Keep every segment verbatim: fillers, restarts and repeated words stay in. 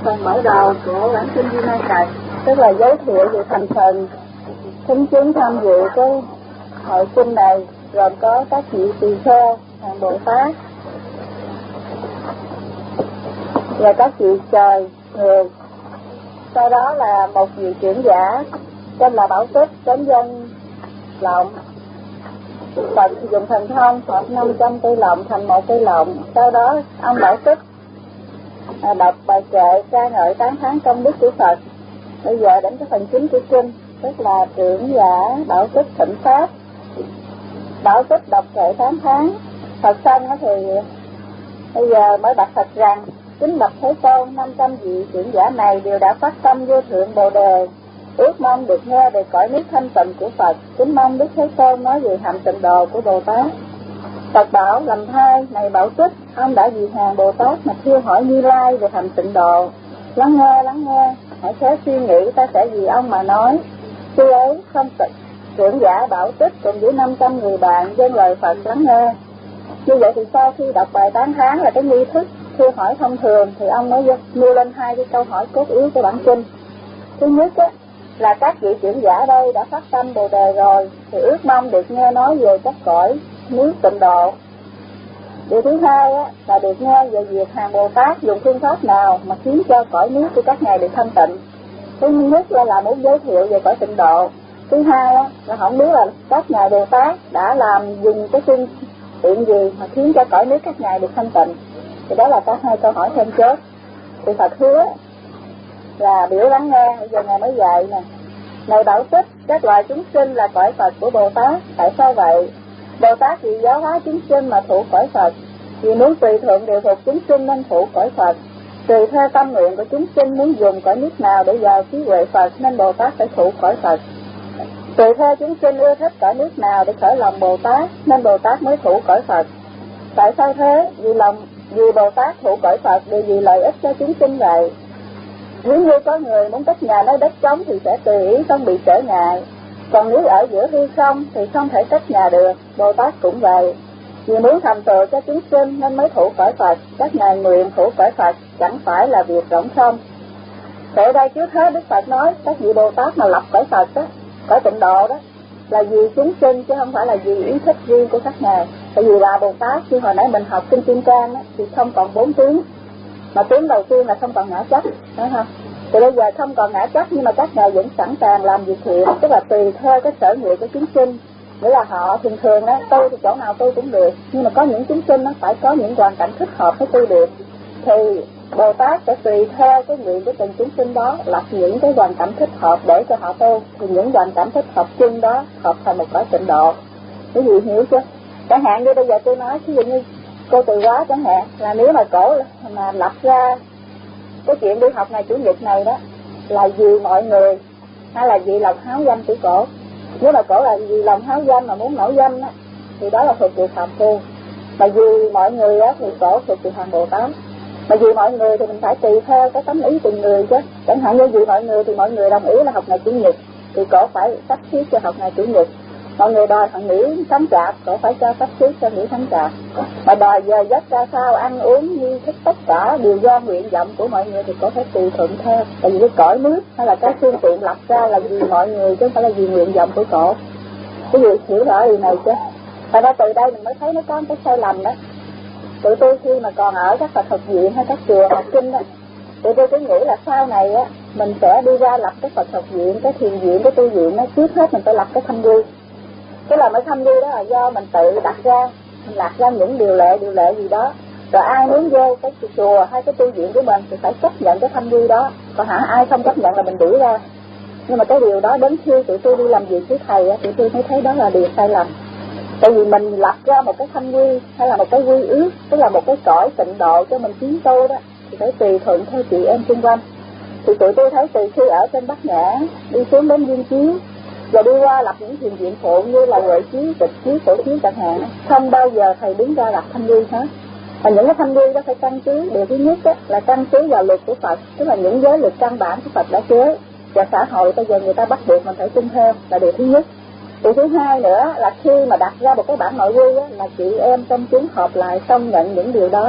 phần mở đầu của bản kinh Di Ma Cật, tức là giới thiệu về thành phần thính chúng tham dự cái hội kinh này, gồm có các vị tỳ kheo, hàng Bồ Tát và các vị trời người. Sau đó là một vị trưởng giả tên là Bảo Tích đến dân lộng. Phật dùng thần thông hợp năm trăm cây lộng thành một cây lộng. Sau đó ông Bảo Tích à, đọc bài kệ ca ngợi tán thán công đức của Phật. Bây giờ đến cái phần chính của kinh, tức là trưởng giả Bảo Tích thỉnh pháp. Bảo Tích đọc kệ tán thán Phật xong thì bây giờ mới đặt Phật rằng: kính bạch Thế Tôn, năm trăm vị trưởng giả này đều đã phát tâm vô thượng Bồ đề, ước mong được nghe về cõi nước thanh tịnh của Phật. Kính mong Đức Thế Tôn nói về hạnh tịnh độ của Bồ Tát. Phật bảo: lầm thay, này Bảo Tích, ông đã vì hàng Bồ Tát mà thưa hỏi Như Lai về hạnh tịnh độ. Lắng nghe, lắng nghe, hãy khẽ suy nghĩ, ta sẽ vì ông mà nói. Khi ấy không tịnh trưởng giả Bảo Tích cùng với năm trăm người bạn dâng lời Phật lắng nghe. Như vậy thì sau khi đọc bài tán thán là cái nghi thức thưa hỏi thông thường, thì ông mới nêu lên hai cái câu hỏi cốt yếu của bản kinh. Thứ nhất á, là các vị trưởng giả đây đã phát tâm Bồ đề rồi, thì ước mong được nghe nói về các cõi nước tịnh độ. Điều thứ hai á, là được nghe về việc hàng Bồ Tát dùng phương pháp nào mà khiến cho cõi nước của các ngài được thanh tịnh. Thứ nhất là, là muốn giới thiệu về cõi tịnh độ. Thứ hai á, là không biết là các ngài Bồ Tát đã làm dùng cái phương tiện gì mà khiến cho cõi nước các ngài được thanh tịnh. Thì đó là có hai câu hỏi thêm chốt. Thì Phật hứa là biểu lắng nghe. Bây giờ ngài mới dạy nè: này Bảo Tích, các loài chúng sinh là cõi Phật của Bồ Tát. Tại sao vậy? Bồ Tát vì giáo hóa chúng sinh mà thụ cõi Phật, vì muốn tùy thuận điều phục chúng sinh nên thụ cõi Phật. Tùy theo tâm nguyện của chúng sinh muốn dùng cõi nước nào để vào trí huệ Phật nên Bồ Tát phải thụ cõi Phật. Tùy theo chúng sinh ưa thích cõi nước nào để khởi lòng Bồ Tát nên Bồ Tát mới thụ cõi Phật. Tại sao thế? Vì lòng vì Bồ Tát thụ cõi Phật đều vì lợi ích cho chúng sinh vậy. Nếu như có người muốn cất nhà nơi đất trống thì sẽ tùy ý, không bị trở ngại. Còn nếu ở giữa hư không thì không thể cất nhà được. Bồ Tát cũng vậy. Vì muốn thành tựu cho chúng sinh nên mới thụ cõi Phật. Các ngài nguyện thụ cõi Phật chẳng phải là việc rỗng không. Ở đây trước hết Đức Phật nói các vị Bồ Tát mà lập cõi Phật đó, cõi tịnh độ đó, là vì chúng sinh chứ không phải là vì ý thích riêng của các ngài. Tại vì là Bồ Tát, khi hồi nãy mình học kinh Kim Cang á, thì không còn bốn tướng. Mà tướng đầu tiên là không còn ngã chấp, phải không? Thì bây giờ không còn ngã chấp nhưng mà các ngài vẫn sẵn sàng làm việc thiện, tức là tùy theo cái sở nguyện của chúng sinh. Nghĩa là họ thường thường đó, tôi thì chỗ nào tôi cũng được, nhưng mà có những chúng sinh nó phải có những hoàn cảnh thích hợp với tôi được. Thì Bồ Tát sẽ tùy theo cái nguyện của từng chúng sinh đó, lập những cái hoàn cảnh thích hợp để cho họ tu. Thì những hoàn cảnh thích hợp chung đó hợp thành một cõi tịnh độ. Cái gì hiểu chưa? Chẳng hạn như bây giờ tôi nói, ví dụ như cô Từ Quá chẳng hạn, là nếu mà cổ mà lập ra cái chuyện đi học ngày chủ nhật này đó là vì mọi người hay là vì lòng háo danh của cổ. Nếu mà cổ là vì lòng háo danh mà muốn nổi danh á, thì đó là thuộc về phàm phu. Mà vì mọi người á thì cổ thuộc về hàng Bồ Tát. Mà vì mọi người thì mình phải tùy theo cái tánh ý từng người chứ. Chẳng hạn như vì mọi người thì mọi người đồng ý là học ngày chủ nhật thì cổ phải sắp xếp cho học ngày chủ nhật. Mọi người đòi thằng nghỉ tháng chạp, cổ phải cho sắp xếp cho nghỉ tháng chạp. Mà đòi giờ giấc ra sao, ăn uống như thích tất cả đều do nguyện vọng của mọi người thì cổ phải tùy thuận theo. Tại vì cái cõi nước hay là cái phương tiện lập ra là vì mọi người chứ không phải là vì nguyện vọng của cổ. Cái gì hiểu rõ điều này chứ? Tại ra từ đây mình mới thấy nó có cái sai lầm đó. Tụi tôi khi mà còn ở các Phật học viện hay các chùa học kinh đó, tụi tôi cứ nghĩ là sau này á mình sẽ đi ra lập cái Phật học viện, cái thiền viện, cái tu viện đó, trước hết mình phải lập cái thâm quy. Cái là mới thâm quy đó là do mình tự đặt ra, mình đặt ra những điều lệ, điều lệ gì đó. Rồi ai muốn vô cái chùa hay cái tu viện của mình thì phải chấp nhận cái thâm quy đó. Còn hả ai không chấp nhận là mình đuổi ra. Nhưng mà cái điều đó đến khi tụi tôi đi làm việc với thầy á, tụi tôi mới thấy đó là điều sai lầm. Tại vì mình lập ra một cái thâm quy hay là một cái quy ước, tức là một cái cõi tịnh độ cho mình tiến tu đó, thì phải tùy thuận theo chị em xung quanh. Thì tụi tôi thấy từ khi ở trên Bắc Nhã đi xuống đến Viên Chiếu và đi qua lập những thiền viện phụ như là Huệ Chiếu, Tịch Chiếu, Cổ Chiếu chẳng hạn, không bao giờ thầy đứng ra lập thâm quy hết. Và những cái thâm quy đó phải căn cứ, điều thứ nhất đó, là căn cứ vào luật của Phật, tức là những giới luật căn bản của Phật đã chế, và xã hội bây giờ người ta bắt buộc mình phải tuân theo, là điều thứ nhất. Điều thứ hai nữa là khi mà đặt ra một cái bản nội quy á, là chị em trong chúng họp lại xong nhận những điều đó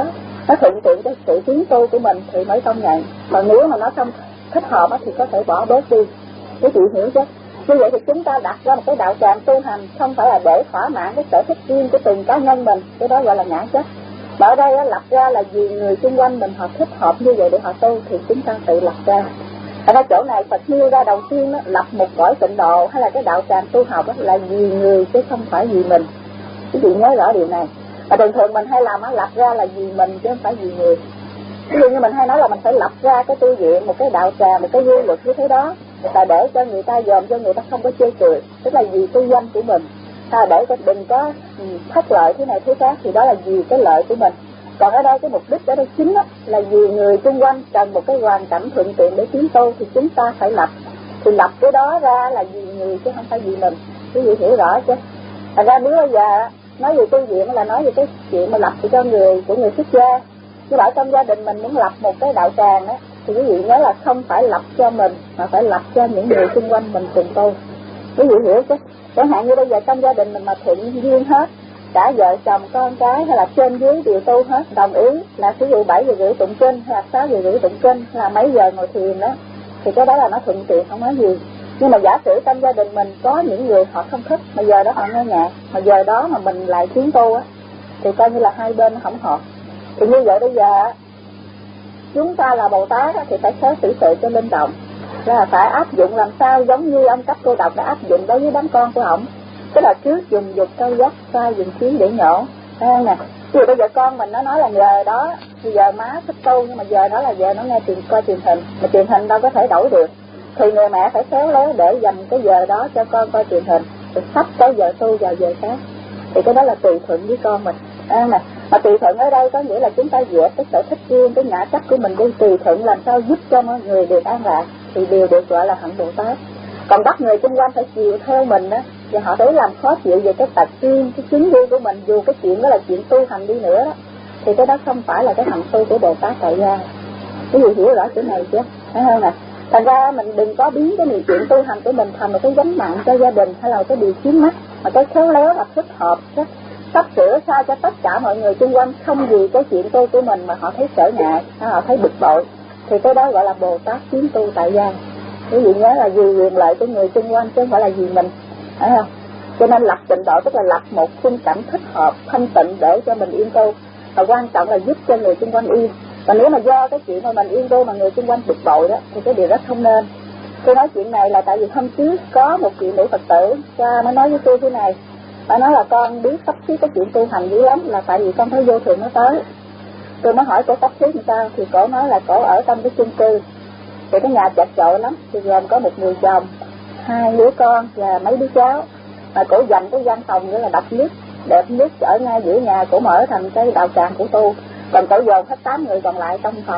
nó thuận tiện cho sự tiến tu của mình thì mới công nhận. Còn nếu mà nó không thích hợp thì có thể bỏ bớt đi. Các chị hiểu chứ? Như vậy thì chúng ta đặt ra một cái đạo tràng tu hành không phải là để thỏa mãn cái sở thích riêng của từng cá nhân mình, cái đó gọi là ngã chấp. Mà ở đây lập ra là vì người xung quanh mình họ thích hợp như vậy để họ tu thì chúng ta tự lập ra. Ở đây chỗ này Phật nêu ra đầu tiên đó, lập một cõi tịnh độ hay là cái đạo tràng tu học đó, là vì người chứ không phải vì mình. Quý vị nhớ rõ điều này. Và thường thường mình hay làm đó, lập ra là vì mình chứ không phải vì người. Ví dụ như mình hay nói là mình phải lập ra cái tu viện, một cái đạo tràng, một cái quy luật như thế đó, là để cho người ta dòm cho người ta không có chê cười, tức là vì tư danh của mình. À, để cho đừng có thất lợi thế này thế khác thì đó là vì cái lợi của mình. Còn ở đây cái mục đích ở đây chính đó, là vì người xung quanh cần một cái hoàn cảnh thuận tiện để tiến tu thì chúng ta phải lập. Thì lập cái đó ra là vì người chứ không phải vì mình. Quý vị hiểu rõ chứ? Thành ra nếu bây giờ nói về tu viện là nói về cái chuyện mà lập cho người của người xuất gia. Chứ bảo trong gia đình mình muốn lập một cái đạo tràng á, thì quý vị nhớ là không phải lập cho mình mà phải lập cho những người xung quanh mình cùng tu. Quý vị hiểu chứ? Chẳng hạn như bây giờ trong gia đình mình mà thuận duyên hết, cả vợ chồng con cái hay là trên dưới đều tu hết, đồng ý là ví dụ bảy giờ rưỡi tụng kinh hay là sáu giờ rưỡi tụng kinh hay là mấy giờ ngồi thiền đó, thì cái đó là nó thuận tiện không nói gì. Nhưng mà giả sử trong gia đình mình có những người họ không thích, mà giờ đó họ nghe nhạc, mà giờ đó mà mình lại tiến tu á, thì coi như là hai bên nó không hợp. Thì như vậy bây giờ chúng ta là Bồ Tát thì phải khéo xử sự cho linh động, là phải áp dụng làm sao giống như ông Cấp Cô Độc đã áp dụng đối với đám con của ổng. Tức là trước dùng dục câu dắt, sau dùng chiến để nhổ. Thấy không nè? Ví dụ bây giờ con mình nó nói là giờ đó, bây giờ má thích tu, nhưng mà giờ đó là giờ nó nghe truyền coi truyền hình, mà truyền hình đâu có thể đổi được. Thì người mẹ phải khéo léo để dành cái giờ đó cho con coi truyền hình, rồi sắp tới giờ tu vào giờ khác. Thì cái đó là tùy thuận với con mình. Thấy không nè? Mà tùy thuận ở đây có nghĩa là chúng ta dẹp cái sở thích riêng, cái ngã chấp của mình đi, tùy thuận làm sao giúp cho mọi người được an lạc, thì đều được gọi là hạnh Bồ Tát. Còn bắt người xung quanh phải chiều theo mình đó, và họ thấy làm khó chịu về cái tật riêng, cái chính riêng của mình, dù cái chuyện đó là chuyện tu hành đi nữa đó, thì cái đó không phải là cái hạnh tu của Bồ Tát tại gia. Quý vị hiểu rõ chỗ này chứ? Thấy không nè? Thành ra mình đừng có biến cái chuyện tu hành của mình thành một cái gánh nặng cho gia đình hay là cái điều khiến mắt, mà cái khéo léo là thích hợp đó, sắp sửa sao cho tất cả mọi người xung quanh không vì cái chuyện tu của mình mà họ thấy trở ngại, họ thấy bực bội, thì cái đó gọi là Bồ Tát tiến tu tại gia. Quý vị nhớ là vì quyền lợi của người xung quanh chứ không phải là vì mình, phải không? Cho nên lập tịnh độ tức là lập một khung cảnh thích hợp, thanh tịnh để cho mình yên tu, và quan trọng là giúp cho người xung quanh yên. Và nếu mà do cái chuyện mà mình yên tu mà người xung quanh bực bội đó, thì cái điều rất không nên. Tôi nói chuyện này là tại vì hôm trước có một chuyện nữ Phật tử cha mới nói với tôi thế này. Bà nói là con biết sắp xếp cái chuyện tu hành dữ lắm, là tại vì con thấy vô thường nó tới. Tôi mới hỏi cổ sắp xếp làm sao, thì cổ nói là cổ ở trong cái chung cư, thì cái nhà chật chội lắm, thì gồm có một người chồng, hai đứa con và mấy đứa cháu. Mà cổ dành cái gian phòng nữa là độc nhất, đẹp nhất ở ngay giữa nhà, cổ mở thành cái đạo tràng của tu. Còn cổ dồn hết tám người còn lại trong phòng.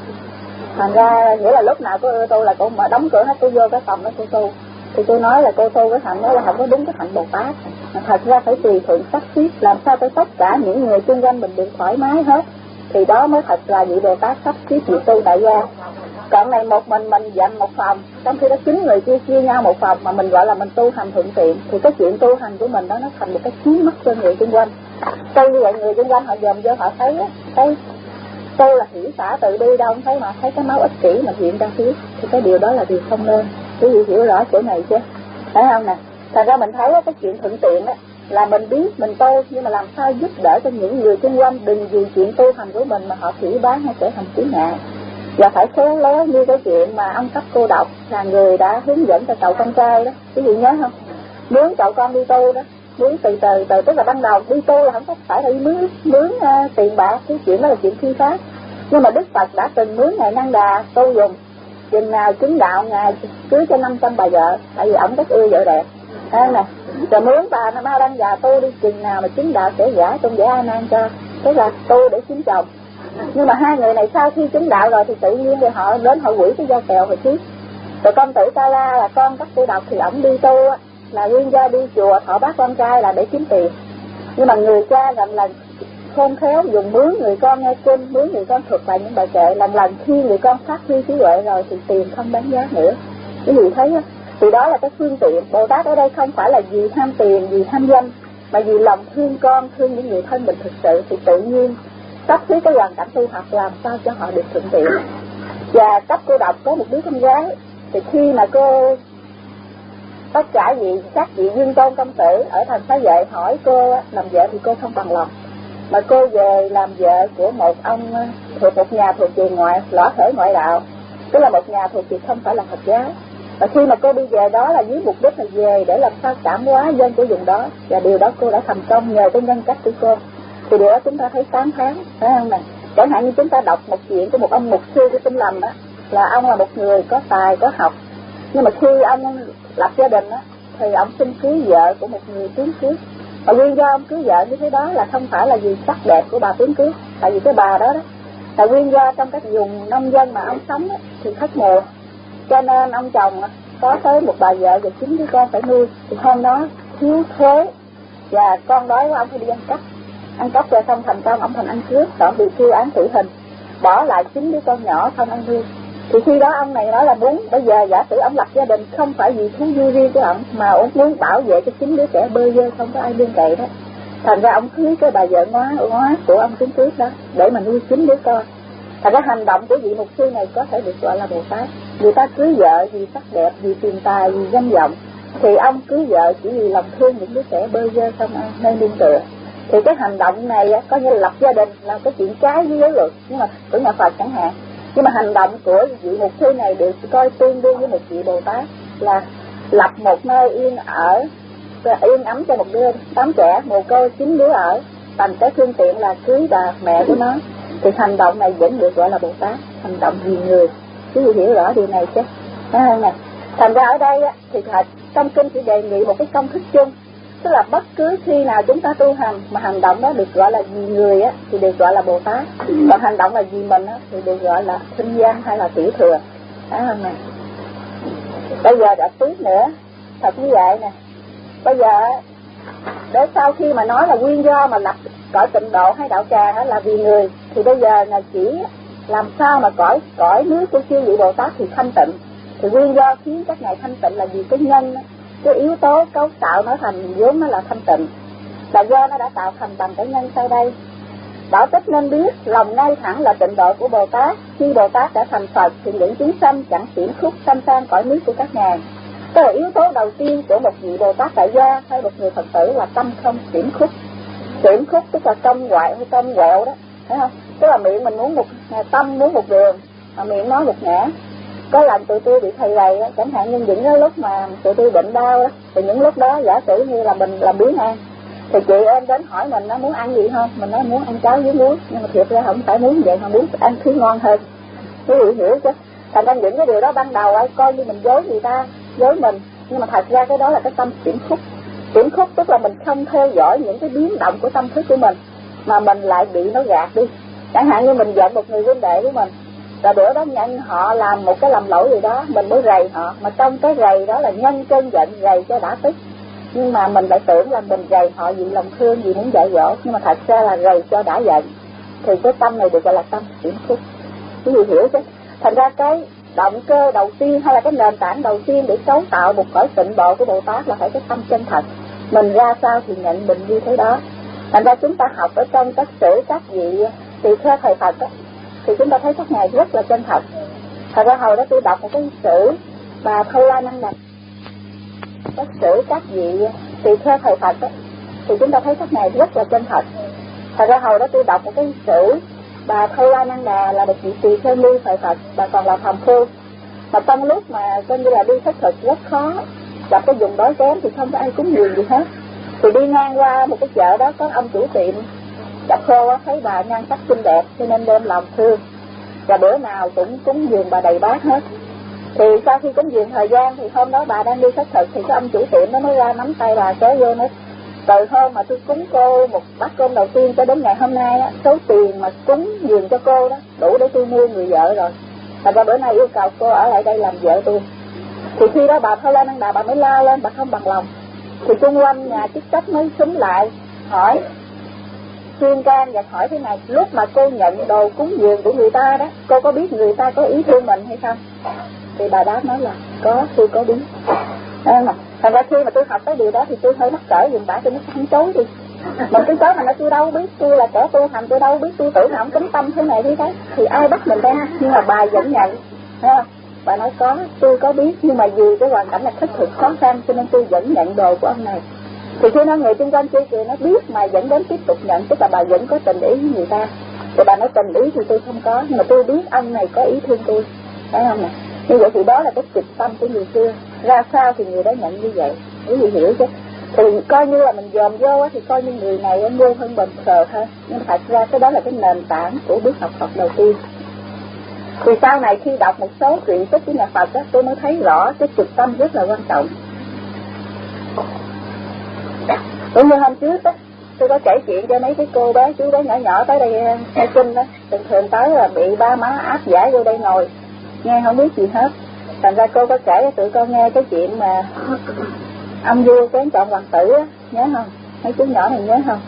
Thành ra nghĩa là lúc nào cô ưa tu là cô mở đóng cửa hết, cô vô cái phòng đó cô tu. Thì tôi nói là cô tu cái hạnh đó là không có đúng cái hạnh Bồ Tát. Thật ra phải tùy thuận sắp xếp làm sao cho tất cả những người xung quanh mình được thoải mái hết, thì đó mới thật là vị Bồ Tát sắp xếp việc tu tại gia. Còn này một mình mình dành một phòng, trong khi đó chín người chia chia nhau một phòng mà mình gọi là mình tu hành thuận tiện, thì cái chuyện tu hành của mình đó nó thành một cái khiến mắt cho người xung quanh. Tôi như vậy người xung quanh họ dòm vô họ thấy á, thấy tôi là hỷ xả tự đi đâu không thấy, mà thấy cái máu ích kỷ mà hiện ra phía, thì cái điều đó là điều không nên. Quý vị hiểu rõ chỗ này chứ? Phải không nè? Thành ra mình thấy cái chuyện thuận tiện á là mình biết mình tu, nhưng mà làm sao giúp đỡ cho những người xung quanh đừng vì chuyện tu hành của mình mà họ phỉ bán hay trở thành chướng ngại. Và phải khéo léo như cái chuyện mà ông Cấp Cô Độc là người đã hướng dẫn cho cậu con trai đó, quý vị nhớ không? Mướn cậu con đi tu đó, mướn từ từ từ tức là ban đầu đi tu là không có phải là đi mướn mướn uh, tiền bạc, cái chuyện đó là chuyện phi pháp. Nhưng mà Đức Phật đã từng mướn ngài Năng Đà tu dùng, chừng nào chứng đạo ngài cưới cho năm trăm bà vợ, tại vì ổng rất ưa vợ đẹp, thấy nè. Rồi mướn bà nó Ma Đăng Già tu đi, chừng nào mà chứng đạo sẽ gả trong giả A Nan cho, tức là tu để kiếm chồng. Nhưng mà hai người này sau khi chứng đạo rồi thì tự nhiên thì họ đến họ quỷ cái dao kèo rồi chứ. Rồi công tử Ca La là con Cấp Cô Độc thì ổng đi tu á, là nguyên gia đi chùa thọ bác con trai là để kiếm tiền. Nhưng mà người cha gần lần khôn khéo dùng mướn người con nghe kinh, mướn người con thuật lại những bài kệ, lần lần khi người con phát huy trí huệ rồi thì tiền không đáng giá nữa. Cái gì thấy á? Thì đó là cái phương tiện. Bồ Tát ở đây không phải là vì ham tiền, vì tham danh, mà vì lòng thương con, thương những người thân mình thực sự, thì tự nhiên sắp xếp cái hoàn cảnh tu học làm sao cho họ được thuận tiện. Và cấp cô đọc có một đứa con gái, thì khi mà cô tất cả vị các vị viên tôn công tử ở thành Xá Vệ hỏi cô làm vợ thì cô không bằng lòng, mà cô về làm vợ của một ông thuộc một nhà thuộc về ngoại lõa thể ngoại đạo, tức là một nhà thuộc về không phải là Phật giáo. Và khi mà cô đi về đó là với mục đích là về để làm sao cảm hóa dân của vùng đó, và điều đó cô đã thành công nhờ cái nhân cách của cô. Thì điều đó chúng ta thấy sáng tháng, phải không nè? Chẳng hạn như chúng ta đọc một chuyện của một ông mục sư của Tinh Lầm đó, là ông là một người có tài có học, nhưng mà khi ông lập gia đình á thì ông xin cưới vợ của một người tiến cướp. Và nguyên do ông cưới vợ như thế đó là không phải là vì sắc đẹp của bà tiến cướp, tại vì cái bà đó đó là nguyên do trong các vùng nông dân mà ông sống á, thì thất mùa, cho nên ông chồng có tới một bà vợ và chín đứa con phải nuôi. Thì hôm đó thiếu thuế và con đói của ông phải đi ăn cắp, ăn cắp rồi xong thành công ông thành ăn cướp, rồi ông bị tuyên án tử hình, bỏ lại chín đứa con nhỏ không ăn nuôi. Thì khi đó ông này nói là muốn bây giờ giả sử ông lập gia đình không phải vì thú vui riêng của ông, mà ông muốn bảo vệ cho chín đứa trẻ bơ vơ không có ai liên cậy đó. Thành ra ông cưới cái bà vợ ngoá ngoá của ông tiến cướp đó để mà nuôi chín đứa con. Thành ra hành động của vị mục sư này có thể được gọi là Bồ Tát. Người ta cưới vợ vì sắc đẹp, vì tiền tài, vì danh vọng, thì ông cưới vợ chỉ vì lòng thương những đứa trẻ bơ vơ không ai nên nương tựa. Thì cái hành động này có như là lập gia đình là cái chuyện trái với giới luật, nhưng mà của nhà Phật chẳng hạn. Nhưng mà hành động của vị mục sư này được coi tương đương với một vị Bồ Tát, là lập một nơi yên ở, yên ấm cho một đứa tám trẻ mồ côi chín đứa ở, bằng cái phương tiện là cưới bà mẹ của nó. Thì hành động này vẫn được gọi là Bồ Tát, hành động vì người. Quý vị hiểu rõ điều này chứ? Thấy không nè? Thành ra ở đây thì trong kinh chỉ đề nghị một cái công thức chung, tức là bất cứ khi nào chúng ta tu hành mà hành động đó được gọi là vì người á thì được gọi là Bồ Tát, còn hành động là vì mình á thì được gọi là sinh gian hay là tiểu thừa. Thấy không nè? Bây giờ đã tiếp nữa, thật như vậy nè. Bây giờ để sau khi mà nói là nguyên do mà lập cõi tịnh độ hay đạo tràng đó là vì người, thì bây giờ là chỉ làm sao mà cõi cõi nước của chư vị Bồ Tát thì thanh tịnh. Thì nguyên do khiến các ngài thanh tịnh là vì cái nhân, cái yếu tố cấu tạo nó thành vốn nó là thanh tịnh, là do nó đã tạo thành bằng cái nhân sau đây. Bảo Tích nên biết lòng ngay thẳng là tịnh độ của Bồ Tát. Khi Bồ Tát đã thành Phật thì những chúng sanh chẳng xiển khúc sanh sang cõi nước của các ngài. Đó là yếu tố đầu tiên của một vị Bồ Tát tại gia hay một người Phật tử, là tâm không xiển khúc. Xiển khúc tức là tâm ngoại hay tâm quẹo đó, thấy không? Tức là miệng mình muốn một, tâm muốn một đường mà miệng nói một ngã. Có lần tụi tôi bị thầy rầy, chẳng hạn như những cái lúc mà tụi tôi bệnh đau đó, thì những lúc đó giả sử như là mình làm biếng ăn, thì chị em đến hỏi mình nó muốn ăn gì không, mình nói muốn ăn cháo với muối, nhưng mà thiệt ra không phải muốn vậy, mà muốn ăn thứ ngon hơn. Quý vị hiểu chứ? Thành ra những cái điều đó ban đầu ai coi như mình dối người ta, dối mình, nhưng mà thật ra cái đó là cái tâm xiển khúc. Xiển khúc tức là mình không theo dõi những cái biến động của tâm thức của mình, mà mình lại bị nó gạt đi. Chẳng hạn như mình giận một người huynh đệ của mình, rồi bữa đó nhân họ làm một cái lầm lỗi gì đó, mình mới rầy họ, mà trong cái rầy đó là nhân cơn giận rầy cho đã tức, nhưng mà mình lại tưởng là mình rầy họ vì lòng thương, vì muốn dạy dỗ, nhưng mà thật ra là rầy cho đã giận. Thì cái tâm này được gọi là tâm xiển khúc. Quý vị hiểu chứ? Thành ra cái động cơ đầu tiên hay là cái nền tảng đầu tiên để cấu tạo một cõi tịnh độ của Bồ Tát là phải cái tâm chân thật. Mình ra sao thì nhận định như thế đó. Thành ra chúng ta học ở trong các sử các vị tỳ kheo thầy Phật đó, thì chúng ta thấy các ngài rất là chân thật. Thật ra hồi đó tôi đọc một cái sử bà Thâu La Năng Đà, các sử các vị tỳ kheo thầy Phật đó, thì chúng ta thấy các ngài rất là chân thật. Thật ra hồi đó tôi đọc một cái sử bà Thâu La Năng Đà là một vị tỳ kheo lưu thầy Phật, bà còn là phàm phu, mà trong lúc mà coi như là đi khất thực rất khó, gặp cái vùng đói kém thì không có ai cúng dường gì hết. Thì đi ngang qua một cái chợ đó có ông chủ tiệm gặp cô, thấy bà nhan sắc xinh đẹp cho nên đem lòng thương, và bữa nào cũng cúng dường bà đầy bát hết. Thì sau khi cúng dường thời gian thì hôm đó bà đang đi khất thực, thì cái ông chủ tiệm nó mới ra nắm tay bà kéo vô nói: từ hôm mà tôi cúng cô một bát cơm đầu tiên cho đến ngày hôm nay á, số tiền mà cúng dường cho cô đó đủ để tôi nuôi người vợ rồi. Thành ra bữa nay yêu cầu cô ở lại đây làm vợ tôi. Thì khi đó bà Thâu La Năng Đà bà mới la lên, bà không bằng lòng. Thì xung quanh nhà chức trách mới xúm lại hỏi, khuyên can và hỏi thế này: lúc mà cô nhận đồ cúng dường của người ta đó, cô có biết người ta có ý thương mình hay không? Thì bà đáp nói là có, tôi có biết. Thành ra khi mà tôi học cái điều đó thì tôi hơi mắc cỡ dùng bả, tôi nói không chối đi. Mình cứ nói mà tôi đâu biết, tôi là kẻ tu hành, tôi đâu biết, tôi tưởng là ông kính tâm thế này thế đấy, thì ai bắt mình ra. Nhưng mà bà vẫn nhận, thấy không? Bà nói có, tôi có biết, nhưng mà vì cái hoàn cảnh là thất thực khó khăn cho nên tôi vẫn nhận đồ của ông này. Thì khi nó người xung quanh kia kìa nó biết mà vẫn đến tiếp tục nhận, tức là bà vẫn có tình ý với người ta. Thì bà nói tình ý thì tôi không có, nhưng mà tôi biết ông này có ý thương tôi, phải không nè? Như vậy thì đó là cái trực tâm của người xưa. Ra sao thì người đó nhận như vậy, quý vị hiểu chứ? Thì coi như là mình dòm vô thì coi như người này ngu hơn bần sờ thôi. Nhưng thật ra cái đó là cái nền tảng của bước học Phật đầu tiên. Thì sau này khi đọc một số truyện tích của nhà Phật đó, tôi mới thấy rõ cái trực tâm rất là quan trọng. Cũng như hôm trước đó, tôi có kể chuyện cho mấy cái cô bé, chú bé nhỏ nhỏ tới đây nghe kinh đó, thường thường tới là bị ba má áp giải vô đây ngồi, nghe không biết gì hết. Thành ra cô có kể cho tụi con nghe cái chuyện mà ông vua kén chọn hoàng tử á, nhớ không? Mấy chú nhỏ này nhớ không?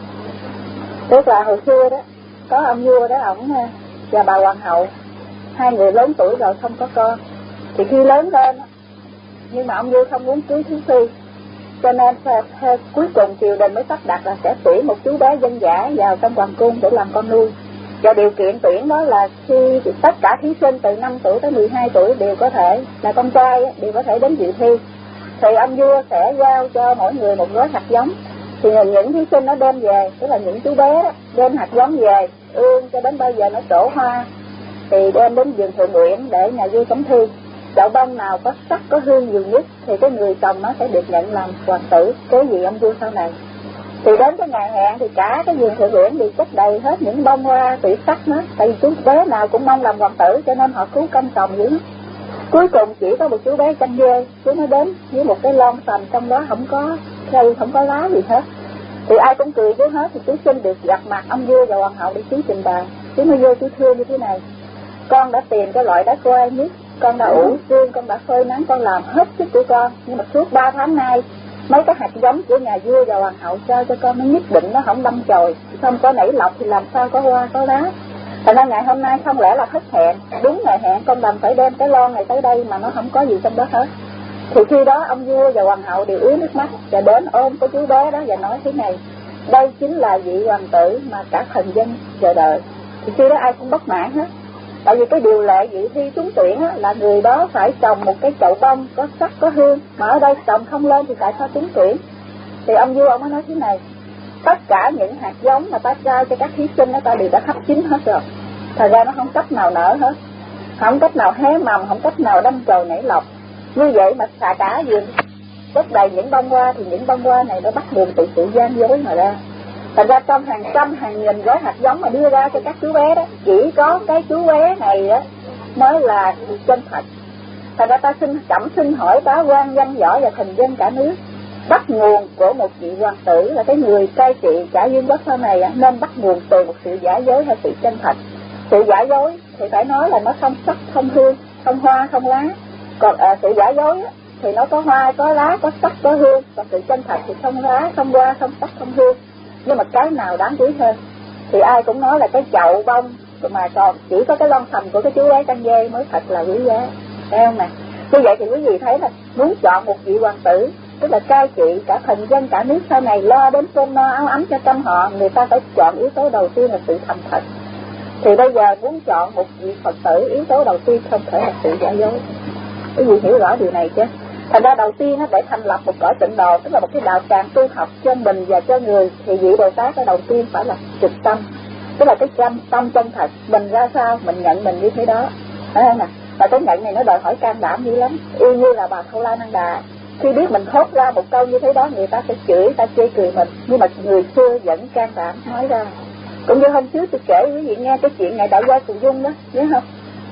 Tức là hồi xưa đó, có ông vua đó, ổng và bà hoàng hậu, hai người lớn tuổi rồi không có con. Thì khi lớn lên, nhưng mà ông vua không muốn cưới thứ phi, cho nên cuối cùng triều đình mới sắp đặt là sẽ tuyển một chú bé dân dã vào trong hoàng cung để làm con nuôi. Và điều kiện tuyển đó là khi tất cả thí sinh từ năm tuổi tới mười hai tuổi đều có thể, là con trai đều có thể đến dự thi. Thì ông vua sẽ giao cho mỗi người một gói hạt giống. Thì những thí sinh nó đem về, tức là những chú bé đó, đem hạt giống về, ương cho đến bây giờ nó trổ hoa, thì đem đến vườn Thượng Uyển để nhà vua chấm thi. Chậu bông nào có sắc có hương nhiều nhất thì cái người chồng nó sẽ được nhận làm hoàng tử, kế vị ông vua sau này. Thì đến cái ngày hẹn thì cả cái vườn Thượng Uyển bị chất đầy hết những bông hoa tuyệt sắc hết, tại vì chú bé nào cũng mong làm hoàng tử cho nên họ cứu công chồng dữ. Cuối cùng chỉ có một chú bé chăn dê, chú nó đến với một cái lon sành trong đó không có cây, không có lá gì hết. Thì ai cũng cười với hết, thì chú xin được gặp mặt ông vua và hoàng hậu để chú trình bày. Chú nói vô chú thưa như thế này: con đã tìm cái loại đá quê nhất, con đã ủ xương, con đã phơi nắng, con làm hết sức của con, nhưng mà suốt ba tháng nay mấy cái hạt giống của nhà vua và hoàng hậu trao cho con nó nhất định nó không đâm chồi, không có nảy lọc thì làm sao có hoa có lá. Thành ra ngày hôm nay không lẽ là thất hẹn, đúng ngày hẹn con đành phải đem cái lon này tới đây mà nó không có gì trong đó hết. Thì khi đó ông vua và hoàng hậu đều ứa nước mắt và đến ôm cái chú bé đó và nói thế này: đây chính là vị hoàng tử mà cả thần dân chờ đợi. Thì khi đó ai cũng bất mãn hết, tại vì cái điều lệ dự thi trúng tuyển á, là người đó phải trồng một cái chậu bông có sắc có hương, mà ở đây trồng không lên thì tại sao trúng tuyển? Thì ông vua ông mới nói thế này: tất cả những hạt giống mà ta trao cho các thí sinh đó ta đều đã hấp chín hết rồi, thật ra nó không cách nào nở hết, không cách nào hé mầm, không cách nào đâm chồi nảy lọc. Như vậy mà xà cả vườn chất đầy những bông hoa thì những bông hoa này nó bắt nguồn từ sự gian dối mà ra. Thành ra trong hàng trăm hàng nghìn gói hạt giống mà đưa ra cho các chú bé đó, chỉ có cái chú bé này đó mới là chân thật. Thành ra ta xin chậm xin hỏi tá quan danh võ và thần dân cả nước, bắt nguồn của một vị hoàng tử là cái người cai trị cả vương quốc sau này nên bắt nguồn từ một sự giả dối hay sự chân thật? Sự giả dối thì phải nói là nó không sắc không hương, không hoa không lá. Còn à, sự giả dối thì nó có hoa có lá có sắc có hương, còn sự chân thật thì không lá không hoa không sắc không hương. Nhưng mà cái nào đáng quý hơn? Thì ai cũng nói là cái chậu bông mà còn chỉ có cái lon sành của cái chú bé chăn dê mới thật là quý giá, thấy không nè? Như vậy thì quý vị thấy là muốn chọn một vị hoàng tử, tức là cai trị cả thần dân cả nước sau này, lo đến cơm no áo ấm cho trăm họ, người ta phải chọn yếu tố đầu tiên là sự thành thật. Thì bây giờ muốn chọn một vị Phật tử, yếu tố đầu tiên không thể là sự giả dối. Quý vị hiểu rõ điều này chứ? Thành ra đầu tiên để thành lập một cõi tịnh độ, tức là một cái đạo tràng tu học cho mình và cho người, thì vị Bồ Tát cái đầu tiên phải là trực tâm, tức là cái tâm tâm chân thật. Mình ra sao mình nhận mình như thế đó, thấy không nè? Và cái nhận này nó đòi hỏi can đảm dữ lắm. Y như là bà Khâu La Năng Đà, khi biết mình thốt ra một câu như thế đó, người ta sẽ chửi, ta chê cười mình, nhưng mà người xưa vẫn can đảm nói ra. Cũng như hôm trước tôi kể quý vị nghe cái chuyện ngày Đại Gia Cụ Dung đó, nhớ không?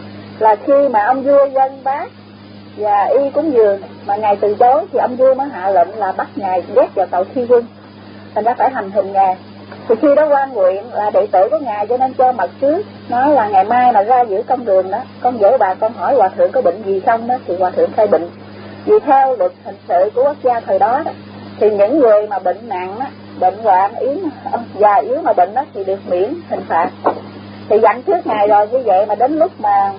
Là khi mà ông vua dân bác và y cúng dường mà ngài từ chối thì ông vua mới hạ lệnh là bắt ngài ghét vào tàu thi quân, thành ra phải hành hình ngài. Thì khi đó quan nguyện là đệ tử của ngài cho nên cho mật trước, nói là ngày mai mà ra giữa công đường đó, con dỗ bà con hỏi hòa thượng có bệnh gì không đó, thì hòa thượng khai bệnh. Vì theo luật hình sự của quốc gia thời đó, đó thì những người mà bệnh nặng đó, bệnh hoạn yếu già yếu mà bệnh đó thì được miễn hình phạt. Thì dặn trước ngài rồi, như vậy mà đến lúc mà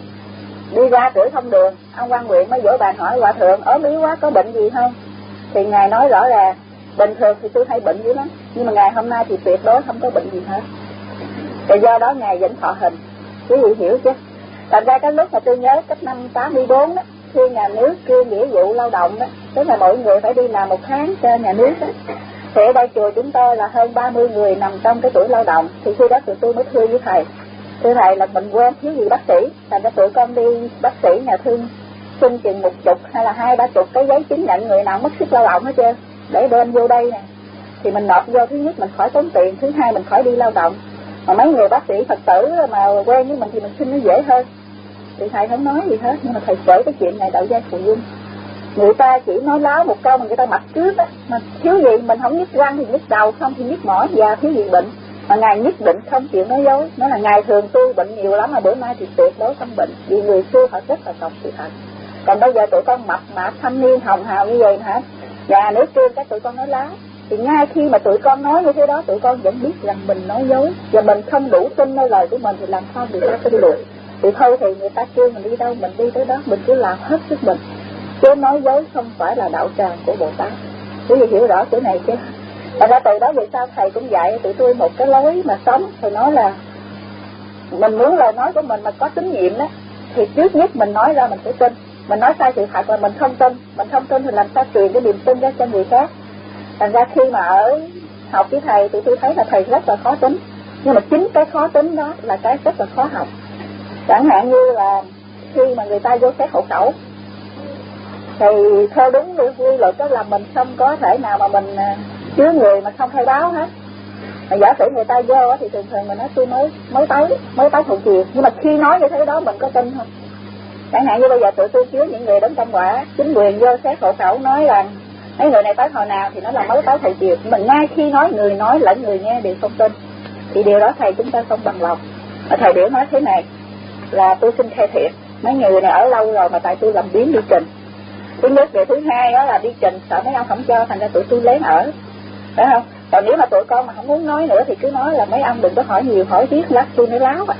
đi ra cửa thông đường, ông quan nguyện mới dỗ bàn hỏi hòa thượng ốm yếu quá có bệnh gì không? Thì ngài nói rõ ràng Bình thường thì tôi hay bệnh dữ lắm, nhưng mà ngày hôm nay thì tuyệt đối không có bệnh gì hết. Và do đó Ngài vẫn thọ hình, quý vị hiểu chứ? Thành ra cái lúc mà tôi nhớ cách năm tám mươi bốn đó, khi nhà nước kêu nghĩa vụ lao động đó, tức là mỗi người phải đi làm một tháng cho nhà nước đó. Thì ở đây chùa chúng tôi là hơn ba mươi người nằm trong cái tuổi lao động. Thì khi đó tụi tôi mới thưa với thầy, thưa thầy là mình quên thiếu gì bác sĩ, thành ra tụi con đi bác sĩ nhà thương xin chừng một chục hay là hai ba chục cái giấy chứng nhận người nào mất sức lao động hết trơn, để bên vô đây nè. Thì mình nộp vô, thứ nhất mình khỏi tốn tiền, thứ hai mình khỏi đi lao động. Mà mấy người bác sĩ Phật tử mà quen với mình thì mình xin nó dễ hơn. Thì thầy không nói gì hết, nhưng mà thầy kể cái chuyện này đạo gia phụ dung. Người ta chỉ nói láo một câu mà người ta mặc trước á, mà thiếu gì mình không nhức răng thì nhức đầu, không thì nhức mỏi, già thiếu gì bệnh. Mà Ngài nhất định không chịu nói dối, nó là Ngài thường tu bệnh nhiều lắm mà bữa nay thì tuyệt đối không bệnh, vì người xưa họ rất là trọng sự thật. Còn bây giờ tụi con mập mạp thanh niên hồng hào như vậy hả, và nếu trương các tụi con nói láo, thì ngay khi mà tụi con nói như thế đó, tụi con vẫn biết rằng mình nói dối và mình không đủ tin nơi lời của mình, thì làm sao người ta tin được. Thì thôi thì người ta kêu mình đi đâu mình đi tới đó, mình cứ làm hết sức mình, chứ nói dối không phải là đạo tràng của Bồ Tát. Quý vị hiểu rõ chỗ này chứ? Và ra từ đó về sau thầy cũng dạy tụi tôi một cái lối mà sống. Thầy nói là mình muốn lời nói của mình mà có tín nhiệm đó, thì trước nhất mình nói ra mình phải tin. Mình nói sai sự thật là mình không tin, mình không tin thì làm sao truyền cái niềm tin ra cho người khác. Thành ra khi mà ở học với thầy, tụi tôi thấy là thầy rất là khó tính, nhưng mà chính cái khó tính đó là cái rất là khó học. Chẳng hạn như là khi mà người ta vô xét hộ khẩu, thì theo đúng quy luật đó là mình không có thể nào mà mình chứa người mà không khai báo hết. Mà giả sử người ta vô thì thường thường mình nói tôi mới mới tới mới tới thầu chiều, nhưng mà khi nói như thế đó mình có tin không? Chẳng hạn như bây giờ tụi tôi chứa những người đến công quả, chính quyền vô xét hộ khẩu nói rằng mấy người này tới hồi nào thì nó là mới tới thầu chiều, nhưng mà ngay khi nói người nói lẫn người nghe đều không tin, thì điều đó thầy chúng ta không bằng lòng. Mà thầy biểu nói thế này là tôi xin khai thiệt, mấy người này ở lâu rồi mà tại tôi làm biến đi trình. Thứ nhất, về thứ hai đó là đi trình sợ mấy ông không cho, thành ra tụi tôi lén ở, phải không? Còn nếu mà tụi con mà không muốn nói nữa thì cứ nói là mấy ông đừng có hỏi nhiều, hỏi biết lát tôi nói láo à.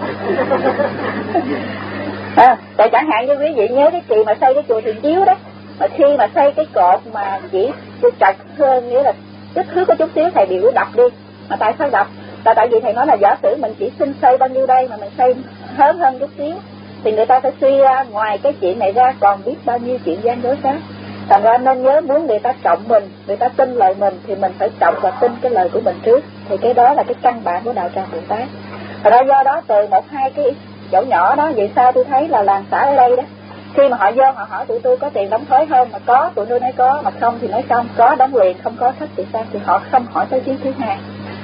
À, tại chẳng hạn như quý vị nhớ cái kỳ mà xây cái chùa Thiền Chiếu đó, mà khi mà xây cái cột mà chỉ trật hơn, nghĩa là kích thước có chút xíu, thầy biểu đập đi. Mà tại sao đập? Là tại vì thầy nói là giả sử mình chỉ xin xây bao nhiêu đây mà mình xây hơn hơn chút xíu, thì người ta phải suy ra ngoài cái chuyện này ra còn biết bao nhiêu chuyện gian dối khác. Thành ra nên nhớ, muốn người ta trọng mình, người ta tin lời mình, thì mình phải trọng và tin cái lời của mình trước. Thì cái đó là cái căn bản của đạo tràng Bồ Tát. Và ra do đó từ một hai cái chỗ nhỏ đó, vậy sao tôi thấy là làng xã ở đây đó, khi mà họ vô họ hỏi tụi tôi có tiền đóng thuế không, mà có tụi tôi nói có, mà không thì nói không, có đóng liền, không có khách thì sao, thì họ không hỏi tới tiếng thứ hai.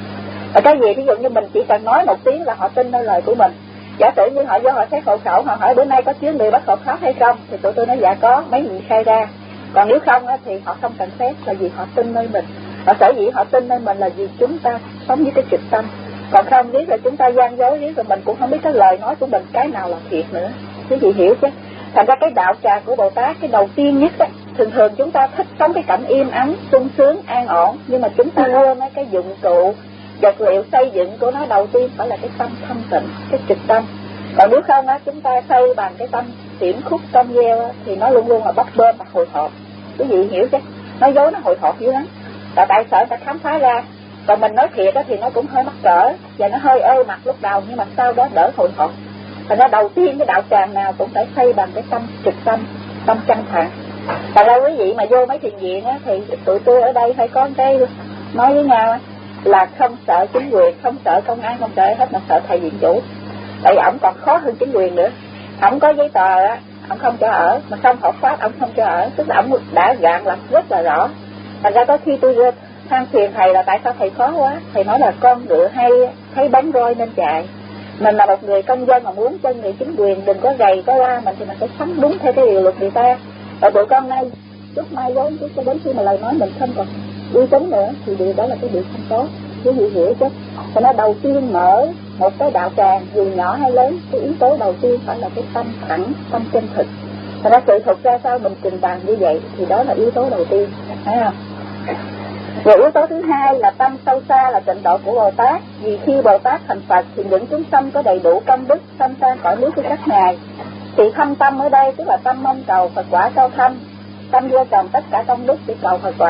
Và cái gì thí dụ như mình chỉ cần nói một tiếng là họ tin nơi lời của mình. Giả sử như họ vô họ xét hộ khẩu, họ hỏi bữa nay có chứa người bất hợp pháp hay không, thì tụi tôi nói dạ có, mấy người khai ra. Còn nếu không á, thì họ không cần xét, là vì họ tin nơi mình. Và sở dĩ họ tin nơi mình là vì chúng ta sống với cái trực tâm. Còn không biết là chúng ta gian dối, biết rồi mình cũng không biết cái lời nói của mình cái nào là thiệt nữa. Quý vị hiểu chứ? Thành ra cái đạo tràng của Bồ Tát, cái đầu tiên nhất á, thường thường chúng ta thích sống cái cảnh im ắng, sung sướng, an ổn, nhưng mà chúng ta quên cái dụng cụ, vật liệu xây dựng của nó đầu tiên phải là cái tâm thanh tịnh, cái trực tâm. Còn nếu không á, chúng ta xây bằng cái tâm xiển khúc tâm gieo á, thì nó luôn luôn là bấp bênh và hồi hộp. Quý vị hiểu chứ? Nói dối nó hồi hộp dữ lắm. Và tại sợ ta khám phá ra. Còn mình nói thiệt á, thì nó cũng hơi mắc cỡ và nó hơi ơ mặt lúc đầu, nhưng mà sau đó đỡ hồi hộp. Thành ra đầu tiên cái đạo tràng nào cũng phải xây bằng cái tâm trực tâm, tâm chân thẳng. Và ra quý vị mà vô mấy thiền viện á, thì tụi tôi ở đây phải có cái nói với nhau là không sợ chính quyền, không sợ công an, không sợ hết, mà sợ thầy viện chủ. Tại vì ổng còn khó hơn chính quyền nữa. Ổng có giấy tờ á, ổng không cho ở, mà không hợp pháp ổng không cho ở, tức là ổng đã gạn làm rất là rõ. Thành ra có khi tôi than phiền thầy là tại sao thầy khó quá. Thầy nói là con ngựa hay thấy bóng roi nên chạy. Mình là một người công dân mà muốn cho người chính quyền đừng có gầy có la mình, thì mình phải sống đúng theo cái điều luật người ta. Và tụi con nay chút mai vốn chút cho đến khi mà lời nói mình không còn uy tín nữa, thì điều đó là cái điều không tốt. Quý vị hiểu chứ? Cho nên đầu tiên mở một cái đạo tràng dù nhỏ hay lớn, cái yếu tố đầu tiên phải là cái tâm thẳng, tâm chân thực. Cho nên sự thực ra sao mình trình bày như vậy, thì đó là yếu tố đầu tiên, thấy không? Rồi yếu tố thứ hai là tâm sâu xa, là tịnh độ của Bồ Tát. Vì khi Bồ Tát thành Phật thì những chúng sanh có đầy đủ công đức sanh sang cõi nước của các ngài. Thì thâm tâm ở đây tức là tâm mong cầu Phật quả cao thâm, tâm vô tròn tất cả công đức để cầu Phật quả.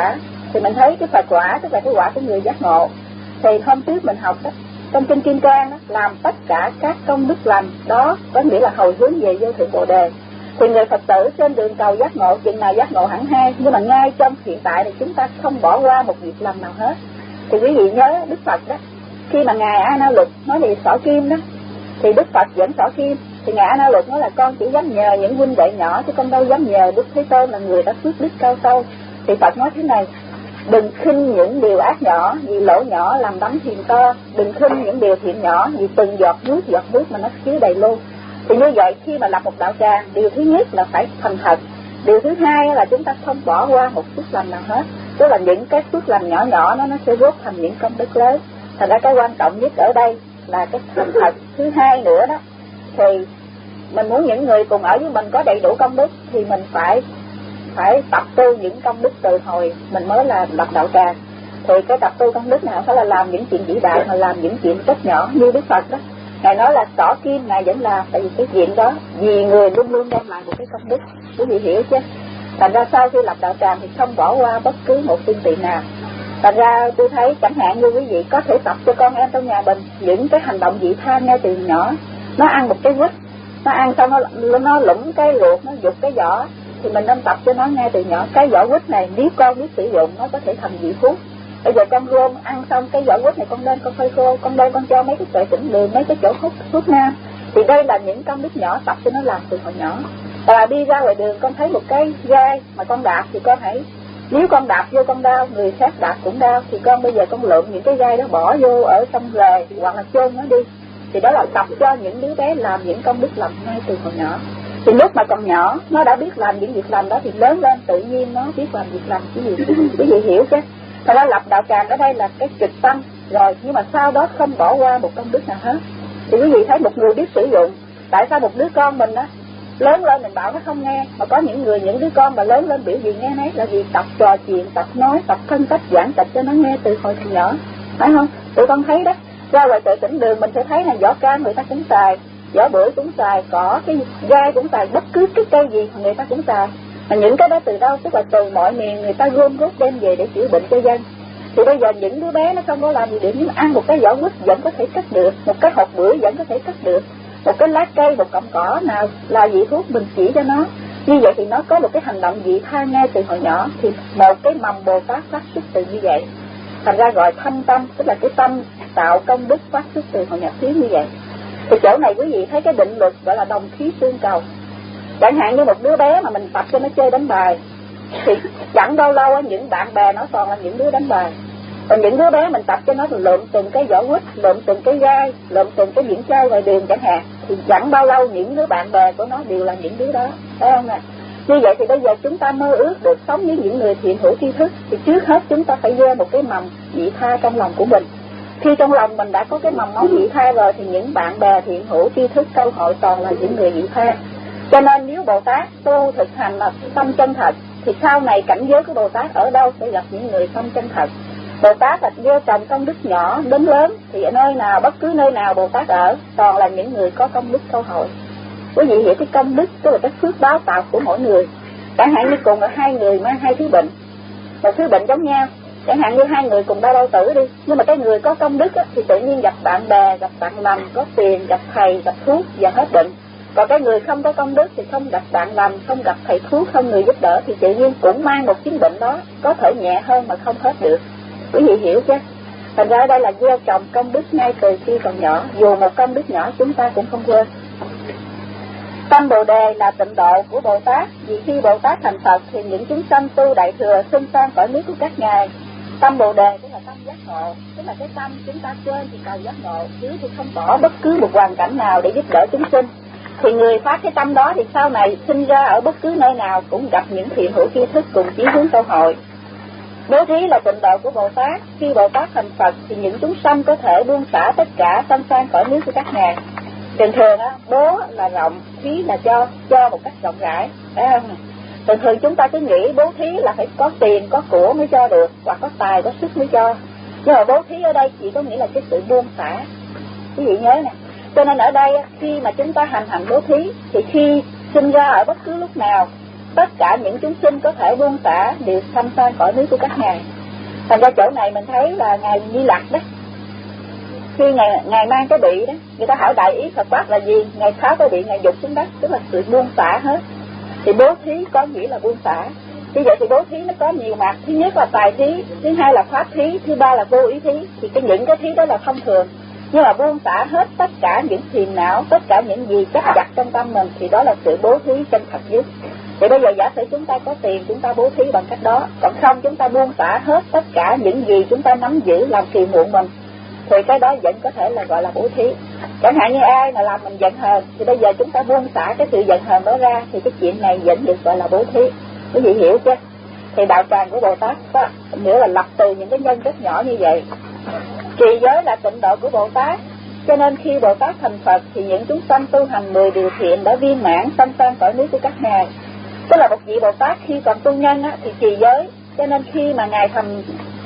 Thì mình thấy cái Phật quả, tức là cái quả của người giác ngộ. Thì hôm trước mình học đó, trong kinh Kim Cang đó, làm tất cả các công đức lành đó có nghĩa là hồi hướng về vô thượng Bồ Đề. Thì người Phật tử trên đường cầu giác ngộ, chừng nào giác ngộ hẳn hay, nhưng mà ngay trong hiện tại thì chúng ta không bỏ qua một việc lành nào hết. Thì quý vị nhớ Đức Phật đó, khi mà ngài A Na Luật nói về xỏ kim đó, thì Đức Phật dẫn xỏ kim, thì ngài A Na Luật nói là con chỉ dám nhờ những huynh đệ nhỏ chứ con đâu dám nhờ Đức Thế Tôn là người đã phước đức cao sâu. Thì Phật nói thế này: đừng khinh những điều ác nhỏ, vì lỗ nhỏ làm đắm thuyền to. Đừng khinh những điều thiện nhỏ, vì từng giọt nước giọt nước mà nó chứa đầy luôn. Thì như vậy khi mà lập một đạo tràng, điều thứ nhất là phải thành thật. Điều thứ hai là chúng ta không bỏ qua một phước lành nào hết. Tức là những cái phước lành nhỏ nhỏ đó, nó sẽ góp thành những công đức lớn. Thành ra cái quan trọng nhất ở đây là cái thành thật. Thứ hai nữa đó, thì mình muốn những người cùng ở với mình có đầy đủ công đức, thì mình phải phải tập tu những công đức từ hồi mình mới là lập đạo tràng. Thì cái tập tu công đức này không phải là làm những chuyện vĩ đại, mà làm những chuyện rất nhỏ như Đức Phật đó. Ngài nói là xỏ kim Ngài vẫn làm, tại vì cái chuyện đó vì người luôn luôn đem lại một cái công đức. Quý vị hiểu chứ? Thành ra sau khi lập đạo tràng thì không bỏ qua bất cứ một phương tiện nào. Thành ra tôi thấy chẳng hạn như quý vị có thể tập cho con em trong nhà mình những cái hành động vị tha ngay từ nhỏ. Nó ăn một cái quýt, nó ăn xong nó, nó lũng cái luộc, nó giục cái vỏ, thì mình nên tập cho nó ngay từ nhỏ. Cái vỏ quýt này nếu con biết sử dụng nó có thể thành vị thuốc. Bây giờ con gom ăn xong cái vỏ quýt này, con lên con phơi khô, con đây con cho mấy cái sợi chỉnh đường, mấy cái chỗ hút thuốc nam. Thì đây là những công đức nhỏ tập cho nó làm từ hồi nhỏ. Và đi ra ngoài đường con thấy một cái gai mà con đạp thì con hãy, nếu con đạp vô con đau, người khác đạp cũng đau, thì con bây giờ con lượm những cái gai đó bỏ vô ở trong rề hoặc là chôn nó đi. Thì đó là tập cho những đứa bé làm những công đức lành ngay từ hồi nhỏ. Thì lúc mà còn nhỏ nó đã biết làm những việc lành đó, thì lớn lên tự nhiên nó biết làm việc lành. Cái gì quý vị hiểu chứ? Thật ra lập đạo tràng ở đây là cái trực tâm rồi, nhưng mà sau đó không bỏ qua một công đức nào hết. Thì quý vị thấy một người biết sử dụng, tại sao một đứa con mình á lớn lên mình bảo nó không nghe, mà có những người, những đứa con mà lớn lên biểu gì nghe nấy, là vì tập trò chuyện, tập nói, tập phân tích giảng tập cho nó nghe từ hồi còn nhỏ, phải không? Tụi con thấy đó, ra ngoài chợ tỉnh đường mình sẽ thấy là vỏ cam người ta cũng xài, vỏ bưởi cũng xài, cỏ cái gai cũng xài, bất cứ cái cây gì người ta cũng xài. Mà những cái đó từ đâu? Tức là từ mọi miền người ta gom góp đem về để chữa bệnh cho dân. Thì bây giờ những đứa bé nó không có làm gì được, nhưng mà ăn một cái vỏ quýt vẫn có thể cắt được, một cái hột bưởi vẫn có thể cắt được, một cái lá cây, một cọng cỏ nào là vị thuốc mình chỉ cho nó. Như vậy thì nó có một cái hành động vị tha ngay từ hồi nhỏ, thì một cái mầm Bồ Tát phát xuất từ như vậy. Thành ra gọi thâm tâm, tức là cái tâm tạo công đức phát xuất từ hồi nhỏ xíu như vậy. Thì chỗ này quý vị thấy cái định luật gọi là đồng khí tương cầu. Chẳng hạn như một đứa bé mà mình tập cho nó chơi đánh bài, thì chẳng bao lâu những bạn bè nó toàn là những đứa đánh bài. Còn những đứa bé mình tập cho nó lượm từng cái vỏ quýt, lượm từng cái gai, lượm từng cái biển chơi ngoài đường chẳng hạn, thì chẳng bao lâu những đứa bạn bè của nó đều là những đứa đó, phải không ạ? Như vậy thì bây giờ chúng ta mơ ước được sống với những người thiện hữu tri thức, thì trước hết chúng ta phải gieo một cái mầm vị tha trong lòng của mình. Khi trong lòng mình đã có cái mầm móng vị tha rồi, thì những bạn bè thiện hữu tri thức câu hội toàn là những người vị tha. Cho nên nếu Bồ Tát tu thực hành là tâm chân thật, thì sau này cảnh giới của Bồ Tát ở đâu sẽ gặp những người tâm chân thật. Bồ Tát là gieo trồng công đức nhỏ đến lớn, thì ở nơi nào, bất cứ nơi nào Bồ Tát ở toàn là những người có công đức câu hội. Quý vị hiểu cái công đức, tức là cái phước báo tạo của mỗi người. Chẳng hạn như cùng là hai người mang hai thứ bệnh, một thứ bệnh giống nhau. Chẳng hạn như hai người cùng đau đau tử đi, nhưng mà cái người có công đức á, thì tự nhiên gặp bạn bè, gặp bạn lành, có tiền, gặp thầy, gặp thuốc và hết bệnh. Còn cái người không có công đức thì không gặp bạn lành, không gặp thầy thuốc, không người giúp đỡ, thì tự nhiên cũng mang một chứng bệnh đó, có thể nhẹ hơn mà không hết được. Quý vị hiểu chứ? Thành ra ở đây là gieo trồng công đức ngay từ khi còn nhỏ, dù một công đức nhỏ chúng ta cũng không quên. Tâm Bồ Đề là tịnh độ của Bồ Tát, vì khi Bồ Tát thành Phật thì những chúng sanh tu đại thừa sinh sang cõi nước của các ngài. Tâm Bồ Đề tức là tâm giác ngộ, tức là cái tâm chúng ta quên thì cầu giác ngộ, chứ thì không bỏ bất cứ một hoàn cảnh nào để giúp đỡ chúng sinh. Thì người phát cái tâm đó thì sau này sinh ra ở bất cứ nơi nào cũng gặp những thiện hữu tri thức cùng chí hướng câu hội. Bố thí là tịnh độ của Bồ Tát, khi Bồ Tát thành Phật thì những chúng sanh có thể buông xả tất cả sanh sang cõi nước của các ngài. Thường thường á, bố là rộng, thí là cho, cho một cách rộng rãi, phải không? Thường thường chúng ta cứ nghĩ bố thí là phải có tiền, có của mới cho được, hoặc có tài, có sức mới cho. Nhưng mà bố thí ở đây chỉ có nghĩa là cái sự buông xả. Quý vị nhớ nè. Cho nên ở đây khi mà chúng ta hành hành bố thí, thì khi sinh ra ở bất cứ lúc nào, tất cả những chúng sinh có thể buông xả đều sanh sang cõi nước của các ngài. Thành ra chỗ này mình thấy là Ngài Di Lặc đó, khi Ngài, Ngài mang cái bị đó, người ta hỏi đại ý Phật Pháp là gì? Ngài tháo cái bị, Ngài dục xuống đất, tức là sự buông xả hết. Thì bố thí có nghĩa là buông xả. Như vậy thì bố thí nó có nhiều mặt. Thứ nhất là tài thí, thứ hai là pháp thí, thứ ba là vô ý thí. Thì cái những cái thí đó là thông thường. Nhưng mà buông xả hết tất cả những phiền não, tất cả những gì chấp chặt trong tâm mình, thì đó là sự bố thí chân thật nhất. Thì bây giờ giả sử chúng ta có tiền, chúng ta bố thí bằng cách đó. Còn không chúng ta buông xả hết tất cả những gì chúng ta nắm giữ làm phiền muộn mình, thì cái đó vẫn có thể là gọi là bố thí. Chẳng hạn như ai mà làm mình giận hờn, thì bây giờ chúng ta buông xả cái sự giận hờn đó ra, thì cái chuyện này vẫn được gọi là bố thí. Quý vị hiểu chứ? Thì đạo tràng của Bồ Tát có nghĩa là lập từ những cái nhân rất nhỏ như vậy. Trì giới là tịnh độ của Bồ Tát, cho nên khi Bồ Tát thành Phật thì những chúng sanh tu hành mười điều thiện đã viên mãn sanh sang cõi nước của các ngài. Tức là một vị Bồ Tát khi còn tu nhân á, thì trì giới, cho nên khi mà ngài thành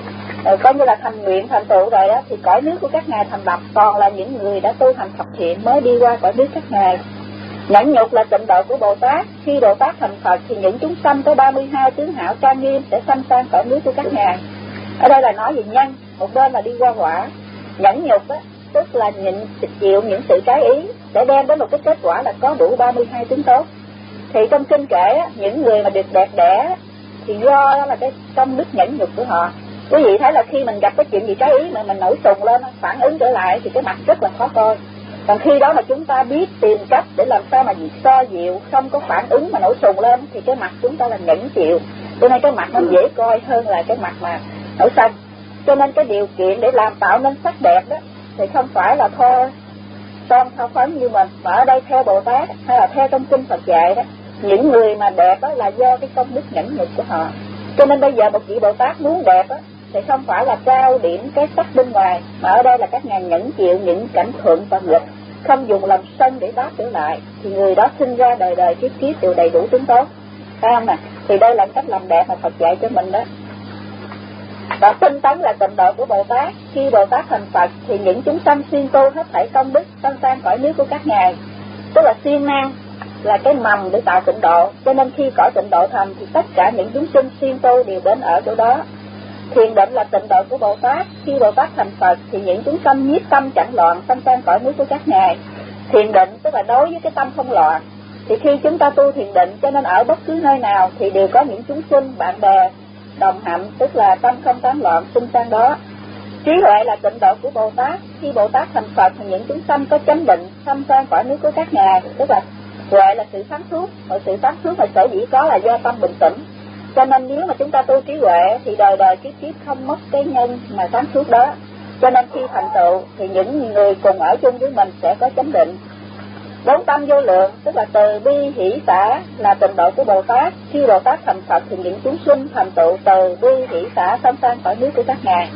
Ờ, coi như là thành nguyện thành tựu rồi đó, thì cõi nước của các ngài thành lập toàn là những người đã tu hành thập thiện mới đi qua cõi nước các ngài. Nhẫn nhục là tịnh độ của Bồ Tát, khi Bồ Tát thành Phật thì những chúng sanh có ba mươi hai tướng hảo trang nghiêm sẽ sanh sang cõi nước của các ngài. Ở đây là nói về nhân, một bên là đi qua quả. Nhẫn nhục á, tức là nhịn chịu những sự trái ý để đem đến một cái kết quả là có đủ ba mươi hai tướng tốt. Thì trong kinh kể á, những người mà được đẹp đẽ thì do đó là cái công đức nhẫn nhục của họ. Quý vị thấy là khi mình gặp cái chuyện gì trái ý mà mình nổi sùng lên, phản ứng trở lại thì cái mặt rất là khó coi. Còn khi đó mà chúng ta biết tìm cách để làm sao mà so dịu, không có phản ứng mà nổi sùng lên, thì cái mặt chúng ta là nhẫn chịu. Cho nên cái mặt nó dễ coi hơn là cái mặt mà nổi sân. Cho nên cái điều kiện để làm tạo nên sắc đẹp đó thì không phải là thô son thao phấn như mình, mà ở đây theo Bồ Tát hay là theo trong kinh Phật dạy đó, những người mà đẹp đó là do cái công đức nhẫn nhục của họ. Cho nên bây giờ một vị Bồ Tát muốn đẹp á thì không phải là cao điểm cái sắc bên ngoài, mà ở đây là các ngài nhẫn chịu những cảnh thuận và nghịch, không dùng lòng sân để đáp trở lại, thì người đó sinh ra đời đời kiếp kiếp đều đầy đủ tướng tốt, phải không nè? Thì đây là cách làm đẹp mà Phật dạy cho mình đó. Và tinh tấn là tịnh độ của Bồ Tát, khi Bồ Tát thành Phật thì những chúng sanh siêng tu hết thảy công đức sanh sang cõi nước của các ngài. Tức là siêng năng là cái mầm để tạo tịnh độ, cho nên khi cõi tịnh độ thành thì tất cả những chúng sinh siêng tu đều đến ở chỗ đó. Thiền định là tịnh độ của Bồ Tát, khi Bồ Tát thành Phật thì những chúng sanh nhiếp tâm chẳng loạn sanh sang cõi nước của các ngài. Thiền định tức là đối với cái tâm không loạn. Thì khi chúng ta tu thiền định, cho nên ở bất cứ nơi nào thì đều có những chúng sinh, bạn bè, đồng hạnh, tức là tâm không tán loạn sinh sang đó. Trí huệ là tịnh độ của Bồ Tát, khi Bồ Tát thành Phật thì những chúng sanh có chánh định sanh sang cõi nước của các ngài. Tức là huệ là sự sáng suốt, mọi sự sáng suốt mà sở dĩ có là do tâm bình tĩnh. Cho nên nếu mà chúng ta tu trí huệ thì đời đời kiếp kiếp không mất cái nhân mà sáng suốt đó. Cho nên khi thành tựu thì những người cùng ở chung với mình sẽ có chánh định. Bốn tâm vô lượng tức là từ bi hỷ xả là tịnh độ của Bồ Tát, khi Bồ Tát thành Phật thì những chúng sinh thành tựu từ bi hỷ xả sanh sang cõi nước của các ngài.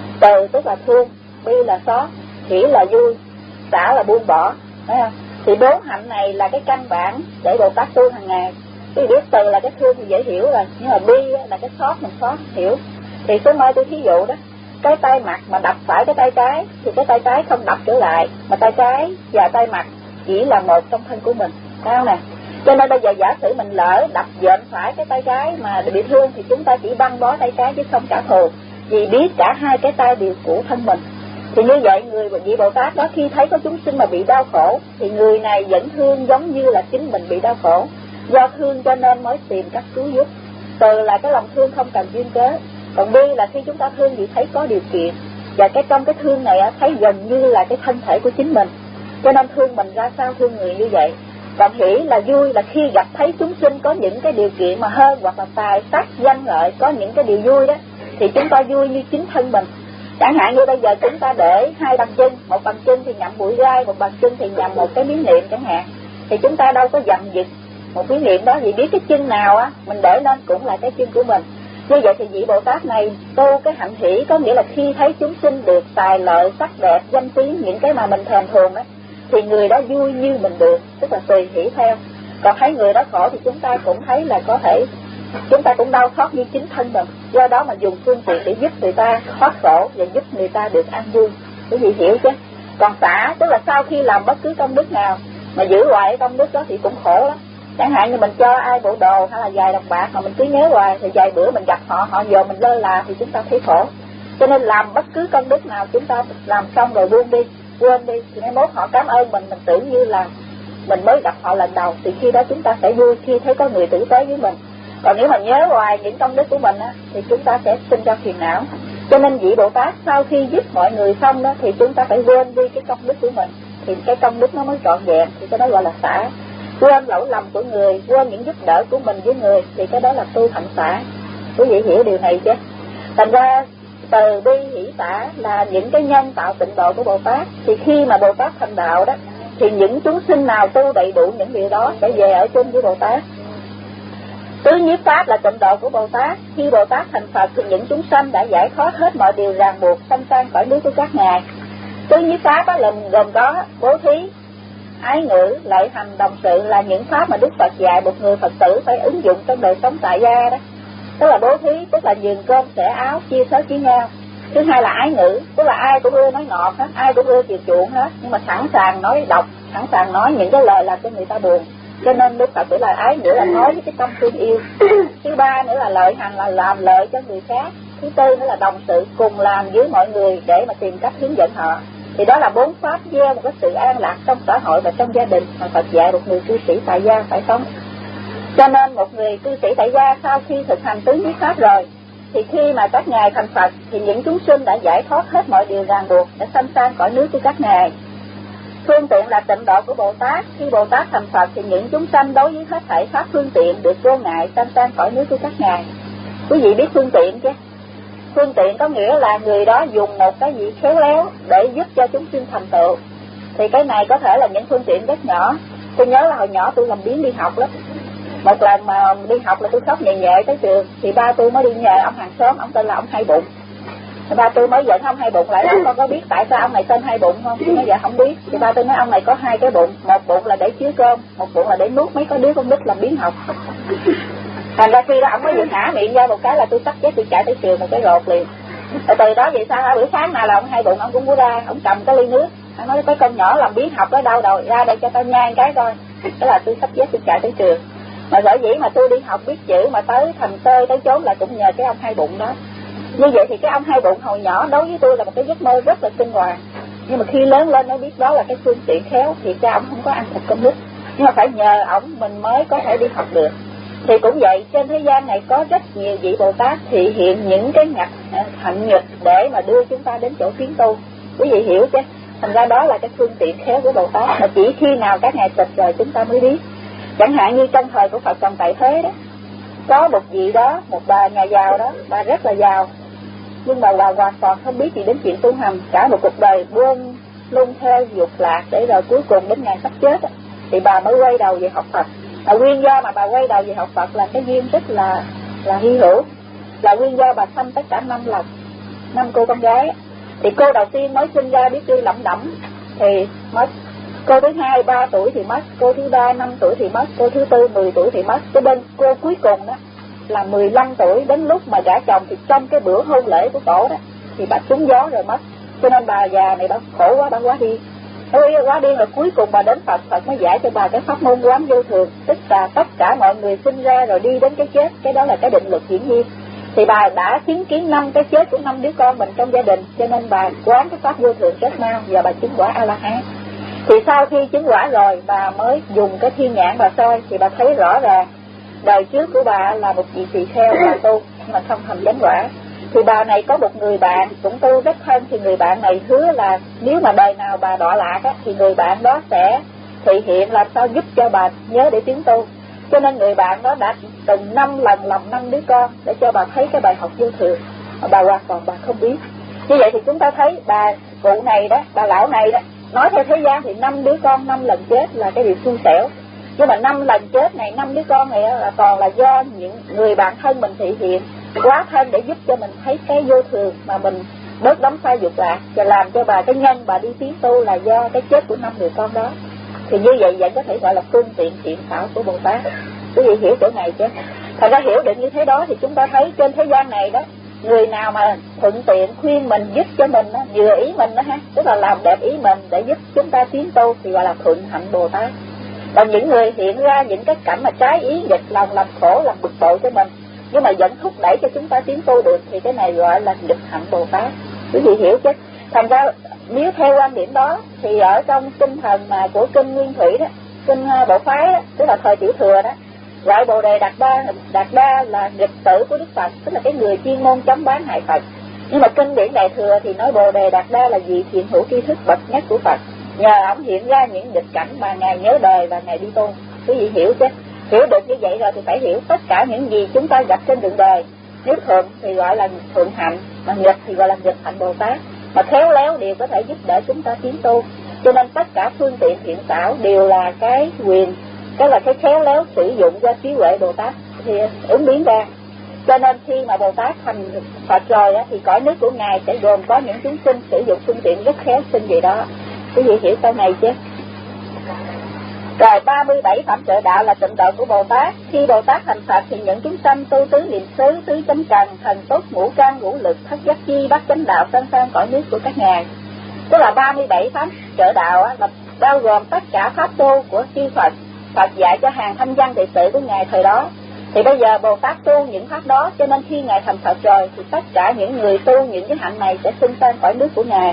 Từ tức là thương, bi là xót, hỷ là vui, xả là buông bỏ, thấy không? Thì bốn hạnh này là cái căn bản để Bồ Tát tu hàng ngày. Tôi biết từ là cái thương thì dễ hiểu rồi, nhưng mà bi là cái xót mình xót hiểu. Thì số mai tôi thí dụ đó, cái tay mặt mà đập phải cái tay trái thì cái tay trái không đập trở lại, mà tay trái và tay mặt chỉ là một trong thân của mình, phải không nè? Cho nên bây giờ giả sử mình lỡ đập dện phải cái tay trái mà bị thương thì chúng ta chỉ băng bó tay trái chứ không trả thù, vì biết cả hai cái tay đều của thân mình. Thì như vậy người vị Bồ Tát đó khi thấy có chúng sinh mà bị đau khổ thì người này vẫn thương giống như là chính mình bị đau khổ. Do thương cho nên mới tìm cách cứu giúp. Từ là cái lòng thương không cần duyên cớ. Còn bi là khi chúng ta thương thì thấy có điều kiện. Và cái trong cái thương này thấy gần như là cái thân thể của chính mình. Cho nên thương mình ra sao thương người như vậy. Còn hỷ là vui là khi gặp thấy chúng sinh có những cái điều kiện mà hơn, hoặc là tài sắc danh lợi có những cái điều vui đó, thì chúng ta vui như chính thân mình. Chẳng hạn như bây giờ chúng ta để hai bàn chân, một bàn chân thì nhậm bụi gai, một bàn chân thì nhậm một cái miếng niệm chẳng hạn, thì chúng ta đâu có dầm dứt một miếng niệm đó, vì biết cái chân nào á mình để lên cũng là cái chân của mình. Như vậy thì vị Bồ Tát này tu cái hạnh hỷ, có nghĩa là khi thấy chúng sinh được tài lợi, sắc đẹp, danh tiếng, những cái mà mình thèm thuồng á, thì người đó vui như mình được, tức là tùy hỷ theo. Còn thấy người đó khổ thì chúng ta cũng thấy là có thể chúng ta cũng đau xót như chính thân mình, do đó mà dùng phương tiện để giúp người ta thoát khổ và giúp người ta được an vui. Quý vị hiểu chứ? Còn xả tức là sau khi làm bất cứ công đức nào mà giữ hoài công đức đó thì cũng khổ lắm. Chẳng hạn như mình cho ai bộ đồ hay là vài đồng bạc mà mình cứ nhớ hoài, thì vài bữa mình gặp họ, họ giờ mình lơ là thì chúng ta thấy khổ. Cho nên làm bất cứ công đức nào chúng ta làm xong rồi buông đi, quên đi, thì mai mốt họ cảm ơn mình, mình tưởng như là mình mới gặp họ lần đầu, thì khi đó chúng ta sẽ vui khi thấy có người tử tế với mình. Còn nếu mà nhớ hoài những công đức của mình á, thì chúng ta sẽ sinh ra phiền não. Cho nên vị Bồ Tát sau khi giúp mọi người xong đó, thì chúng ta phải quên đi cái công đức của mình, thì cái công đức nó mới trọn vẹn, thì cái đó gọi là xả. Quên lỗi lầm của người, quên những giúp đỡ của mình với người, thì cái đó là tu hành xả. Quý vị hiểu điều này chứ? Thành ra từ bi hỷ xả là những cái nhân tạo tịnh độ của Bồ Tát. Thì khi mà Bồ Tát thành đạo đó, thì những chúng sinh nào tu đầy đủ những điều đó sẽ về ở chung với Bồ Tát. Tứ nhiếp pháp là tịnh độ của Bồ Tát. Khi Bồ Tát thành Phật thì những chúng sanh đã giải thoát hết mọi điều ràng buộc, sanh sang cõi nước của các ngài. Tứ nhiếp pháp là gồm có bố thí, ái ngữ, lợi hành, đồng sự, là những pháp mà Đức Phật dạy một người Phật tử phải ứng dụng trong đời sống tại gia đó. Tức là bố thí, tức là nhường cơm xẻ áo, chia sớt với nhau. Thứ hai là ái ngữ, tức là ai cũng ưa nói ngọt hết, ai cũng ưa chiều chuộng hết, nhưng mà sẵn sàng nói độc, sẵn sàng nói những cái lời làm cho người ta buồn. Cho nên Đức Phật chỉ là ái ngữ là nói với cái tâm thương yêu. Thứ ba nữa là lợi hành, là làm lợi cho người khác. Thứ tư nữa là đồng sự, cùng làm với mọi người để mà tìm cách hướng dẫn họ. Thì đó là bốn pháp gieo một cái sự an lạc trong xã hội và trong gia đình mà Phật dạy một người cư sĩ tại gia phải sống. Cho nên một người cư sĩ tại gia sau khi thực hành tứ nhiếp pháp rồi, thì khi mà các ngài thành Phật thì những chúng sinh đã giải thoát hết mọi điều ràng buộc, để sanh sang cõi nước của các ngài. Phương tiện là tịnh độ của Bồ Tát. Khi Bồ Tát thành Phật thì những chúng sanh đối với hết thảy pháp phương tiện được vô ngại sanh sang cõi nước của các ngài. Quý vị biết phương tiện chứ? Phương tiện có nghĩa là người đó dùng một cái gì khéo léo để giúp cho chúng sinh thành tựu. Thì cái này có thể là những phương tiện rất nhỏ. Tôi nhớ là hồi nhỏ tôi làm biếng đi học lắm. Một lần mà đi học là tôi khóc nhẹ nhẹ tới trường, thì ba tôi mới đi nhờ ông hàng xóm, ông tên là ông Hai Bụng. Thì ba tôi mới dẫn ông Hai Bụng lại, ông con có biết tại sao ông này tên Hai Bụng không? Tôi nói dạ không biết. Thì ba tôi nói ông này có hai cái bụng, một bụng là để chứa cơm, một bụng là để nuốt mấy có đứa con nít làm biếng học. Thành ra khi đó ông mới vừa hả miệng ra một cái là tôi tắt chết, tôi chạy tới trường một cái rột liền. Rồi từ đó vậy sao, bữa sáng nào là ông Hai Bụng ông cũng có ra, ông cầm cái ly nước, ông nói cái con nhỏ làm biếng học ở đâu rồi, ra đây cho tao nhai cái coi. Thế là tôi tắt chết, tôi chạy tới trường. Mà sở dĩ mà tôi đi học biết chữ mà tới thành tơi tới chốn là cũng nhờ cái ông Hai Bụng đó. Như vậy thì cái ông Hai Bụng hồi nhỏ đối với tôi là một cái giấc mơ rất là kinh hoàng. Nhưng mà khi lớn lên mới biết đó là cái phương tiện khéo, thì cha ông không có ăn thịt công đức, nhưng mà phải nhờ ổng mình mới có thể đi học được. Thì cũng vậy, trên thế gian này có rất nhiều vị Bồ Tát thị hiện những cái nhặt hạnh nhật để mà đưa chúng ta đến chỗ tiến tu. Quý vị hiểu chứ? Thành ra đó là cái phương tiện khéo của Bồ Tát, mà chỉ khi nào các ngài tịch rồi chúng ta mới biết. Chẳng hạn như trong thời của Phật Trần Tại Thế đó, có một vị đó, một bà nhà giàu đó, bà rất là giàu, nhưng mà bà hoàn toàn không biết gì đến chuyện tu hành, cả một cuộc đời buông lung theo dục lạc, để rồi cuối cùng đến ngày sắp chết đó, thì bà mới quay đầu về học Phật. Và nguyên do mà bà quay đầu về học Phật là cái duyên rất là là hy hữu, là nguyên do bà sanh tất cả năm lần, năm cô con gái. Thì cô đầu tiên mới sinh ra biết đi lẩm đẩm thì mất, cô thứ hai ba tuổi thì mất, cô thứ ba năm tuổi thì mất, cô thứ tư mười tuổi thì mất. Cái bên cô cuối cùng đó là mười lăm tuổi, đến lúc mà gả chồng thì trong cái bữa hôn lễ của cổ đó thì bà trúng gió rồi mất. Cho nên bà già này bà khổ quá, bà quá điên. Quá điên rồi cuối cùng bà đến Phật, Phật mới giải cho bà cái pháp môn quán vô thường, tức là tất cả mọi người sinh ra rồi đi đến cái chết, cái đó là cái định luật hiển nhiên. Thì bà đã chứng kiến năm cái chết của năm đứa con mình trong gia đình, cho nên bà quán cái pháp vô thường rất mau và bà chứng quả A-la-hán. Thì sau khi chứng quả rồi bà mới dùng cái thiên nhãn bà soi, thì bà thấy rõ ràng đời trước của bà là một vị tỳ kheo bà tu nhưng mà không thành chánh quả. Thì bà này có một người bạn cũng tu rất thân, thì người bạn này hứa là nếu mà đời nào bà đọa lạc á, thì người bạn đó sẽ thị hiện làm sao giúp cho bà nhớ để tiến tu. Cho nên người bạn đó đã từng năm lần làm năm đứa con để cho bà thấy cái bài học vô thường, mà bà hoàn toàn bà không biết. Như vậy thì chúng ta thấy bà cụ này đó, bà lão này đó, nói theo thế gian thì năm đứa con năm lần chết là cái điều xui xẻo. Nhưng mà năm lần chết này, năm đứa con này là còn là do những người bạn thân mình thị hiện quá thân để giúp cho mình thấy cái vô thường mà mình bớt đắm sai dục lạc, và làm cho bà cái nhân bà đi tiến tu là do cái chết của năm người con đó. Thì như vậy vẫn có thể gọi là phương tiện thiện xảo của Bồ Tát. Quý vị hiểu chỗ này chứ? Thật ra hiểu được như thế đó thì chúng ta thấy trên thế gian này đó, người nào mà thuận tiện khuyên mình, giúp cho mình đó, vừa ý mình đó ha, tức là làm đẹp ý mình để giúp chúng ta tiến tu thì gọi là thuận hạnh Bồ Tát. Còn những người hiện ra những cái cảnh mà trái ý nghịch lòng, làm khổ, làm bực bội cho mình, nhưng mà vẫn thúc đẩy cho chúng ta tiến tu được, thì cái này gọi là nghịch hạnh Bồ Tát. Quý vị hiểu chứ? Thành ra nếu theo quan điểm đó thì ở trong tinh thần mà của kinh Nguyên Thủy đó, kinh Bộ Phái đó, tức là thời Tiểu Thừa đó, gọi Bồ Đề Đạt Đa, Đạt Đa là nghịch tử của Đức Phật, tức là cái người chuyên môn chống bán hại Phật. Nhưng mà kinh điển Đại Thừa thì nói Bồ Đề Đạt Đa là vị thiện hữu tri thức bậc nhất của Phật, nhờ ông hiện ra những nghịch cảnh mà ngài nhớ đời và ngài đi tu. Quý vị hiểu chứ? Hiểu được như vậy rồi thì phải hiểu tất cả những gì chúng ta gặp trên đường đời. Nếu thuận thì gọi là thuận hạnh, mà nghịch thì gọi là nghịch hạnh Bồ Tát. Mà khéo léo đều có thể giúp đỡ chúng ta tiến tu. Cho nên tất cả phương tiện thiện xảo đều là cái quyền, cái là cái khéo léo sử dụng do trí huệ Bồ Tát thì ứng biến ra. Cho nên khi mà Bồ Tát thành Phật rồi á, thì cõi nước của ngài sẽ gồm có những chúng sinh sử dụng phương tiện rất khéo sinh gì đó. Quý vị hiểu câu này chứ? Rồi ba mươi bảy phẩm trợ đạo là tịnh độ của Bồ Tát. Khi Bồ Tát thành Phật thì những chúng sanh tu tứ niệm xứ, tứ chánh cần, thần tốt, ngũ căn, ngũ lực, thất giác chi, bát chánh đạo sanh sang cõi nước của các ngài. Tức là ba mươi bảy pháp trợ đạo á, là bao gồm tất cả pháp tu của chư Phật. Phật dạy cho hàng thanh văn đệ tử của ngài thời đó. Thì bây giờ Bồ Tát tu những pháp đó, cho nên khi ngài thành Phật rồi thì tất cả những người tu những cái hạnh này sẽ sinh sang cõi nước của ngài.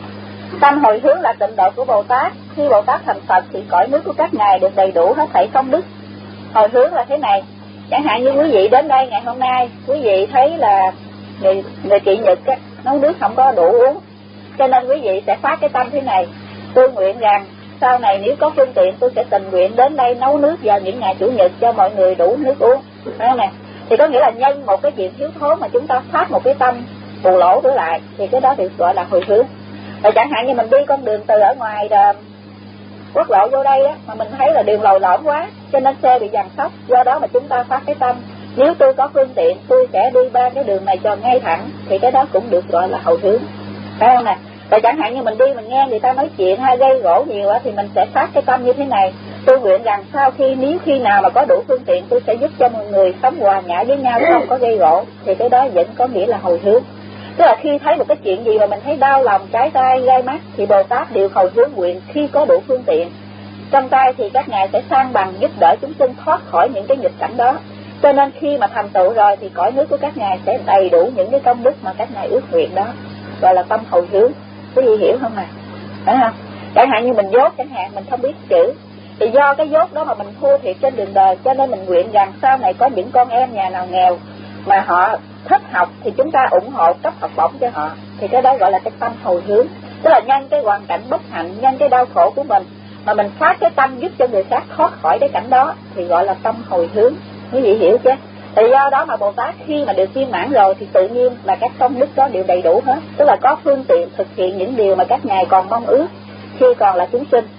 Tâm hồi hướng là tịnh độ của Bồ Tát. Khi Bồ Tát thành Phật thì cõi nước của các ngài được đầy đủ hết thảy công đức. Hồi hướng là thế này, chẳng hạn như quý vị đến đây ngày hôm nay, quý vị thấy là người, người chị Nhật á, nấu nước không có đủ uống, cho nên quý vị sẽ phát cái tâm thế này: tôi nguyện rằng sau này nếu có phương tiện tôi sẽ tình nguyện đến đây nấu nước vào những ngày Chủ nhật cho mọi người đủ nước uống. Thấy không nè? Thì có nghĩa là nhân một cái chuyện thiếu thốn mà chúng ta phát một cái tâm bù lỗ trở lại, thì cái đó được gọi là hồi hướng. Rồi chẳng hạn như mình đi con đường từ ở ngoài đà, quốc lộ vô đây á, mà mình thấy là đường lồi lõm quá, cho nên xe bị giằng sóc, do đó mà chúng ta phát cái tâm: nếu tôi có phương tiện tôi sẽ đi ba cái đường này cho ngay thẳng, thì cái đó cũng được gọi là hồi hướng. Thấy không nè? Rồi chẳng hạn như mình đi mình nghe người ta nói chuyện hay gây gỗ nhiều á, thì mình sẽ phát cái tâm như thế này: tôi nguyện rằng sau khi nếu khi nào mà có đủ phương tiện tôi sẽ giúp cho mọi người sống hòa nhã với nhau, không có gây gỗ, thì cái đó vẫn có nghĩa là hồi hướng. Tức là khi thấy một cái chuyện gì mà mình thấy đau lòng, trái tay, gai mắt, thì Bồ Tát đều hồi hướng nguyện khi có đủ phương tiện trong tay thì các ngài sẽ sang bằng giúp đỡ chúng sinh thoát khỏi những cái nghịch cảnh đó. Cho nên khi mà thành tựu rồi thì cõi nước của các ngài sẽ đầy đủ những cái công đức mà các ngài ước nguyện đó, gọi là tâm hồi hướng. Quý vị hiểu không à? Phải không? Chẳng hạn như mình dốt, chẳng hạn mình không biết chữ, thì do cái dốt đó mà mình thua thiệt trên đường đời, cho nên mình nguyện rằng sau này có những con em nhà nào nghèo mà họ thích học thì chúng ta ủng hộ cấp học bổng cho họ, thì cái đó gọi là cái tâm hồi hướng. Tức là nhân cái hoàn cảnh bất hạnh, nhân cái đau khổ của mình mà mình phát cái tâm giúp cho người khác thoát khỏi cái cảnh đó, thì gọi là tâm hồi hướng. Quý vị hiểu chứ? Thì do đó mà Bồ Tát khi mà được viên mãn rồi thì tự nhiên là các công đức đó đều đầy đủ hết, tức là có phương tiện thực hiện những điều mà các ngài còn mong ước khi còn là chúng sinh.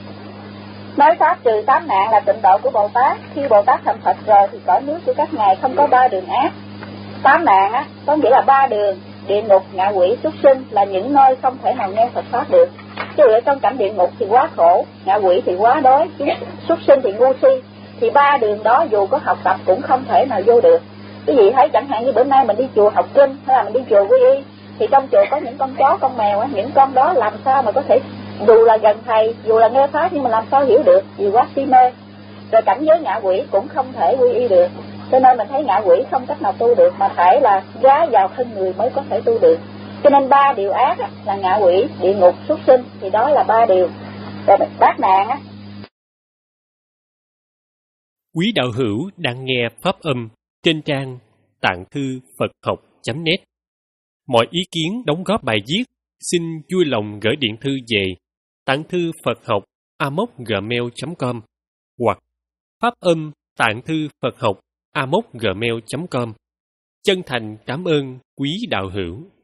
Nói pháp trừ tám nạn là tịnh độ của Bồ Tát. Khi Bồ Tát thành Phật rồi thì cõi nước của các ngài không có ba đường ác. Tám nạn á, có nghĩa là ba đường: địa ngục, ngạ quỷ, súc sinh là những nơi không thể nào nghe Phật pháp được. Chứ ở trong cảnh địa ngục thì quá khổ, ngạ quỷ thì quá đói, súc sinh thì ngu si. Thì ba đường đó dù có học tập cũng không thể nào vô được. Quý vị thấy chẳng hạn như bữa nay mình đi chùa học kinh hay là mình đi chùa quy y, thì trong chùa có những con chó, con mèo á, những con đó làm sao mà có thể, dù là gần thầy, dù là nghe pháp nhưng mà làm sao hiểu được, vì quá si mê. Rồi cảnh giới ngạ quỷ cũng không thể quy y được, cho nên mình thấy ngạ quỷ không cách nào tu được, mà phải là gá vào thân người mới có thể tu được. Cho nên ba điều ác á, là ngạ quỷ, địa ngục, súc sinh, thì đó là ba điều. Rồi bát nạn á. Quý đạo hữu đang nghe pháp âm trên trang tạng thư Phật học chấm net. Mọi ý kiến đóng góp bài viết xin vui lòng gửi điện thư về tạng thư Phật học a mốc gmail chấm com hoặc pháp âm tạng thư Phật học a mốc gmail chấm com. Chân thành cảm ơn quý đạo hữu.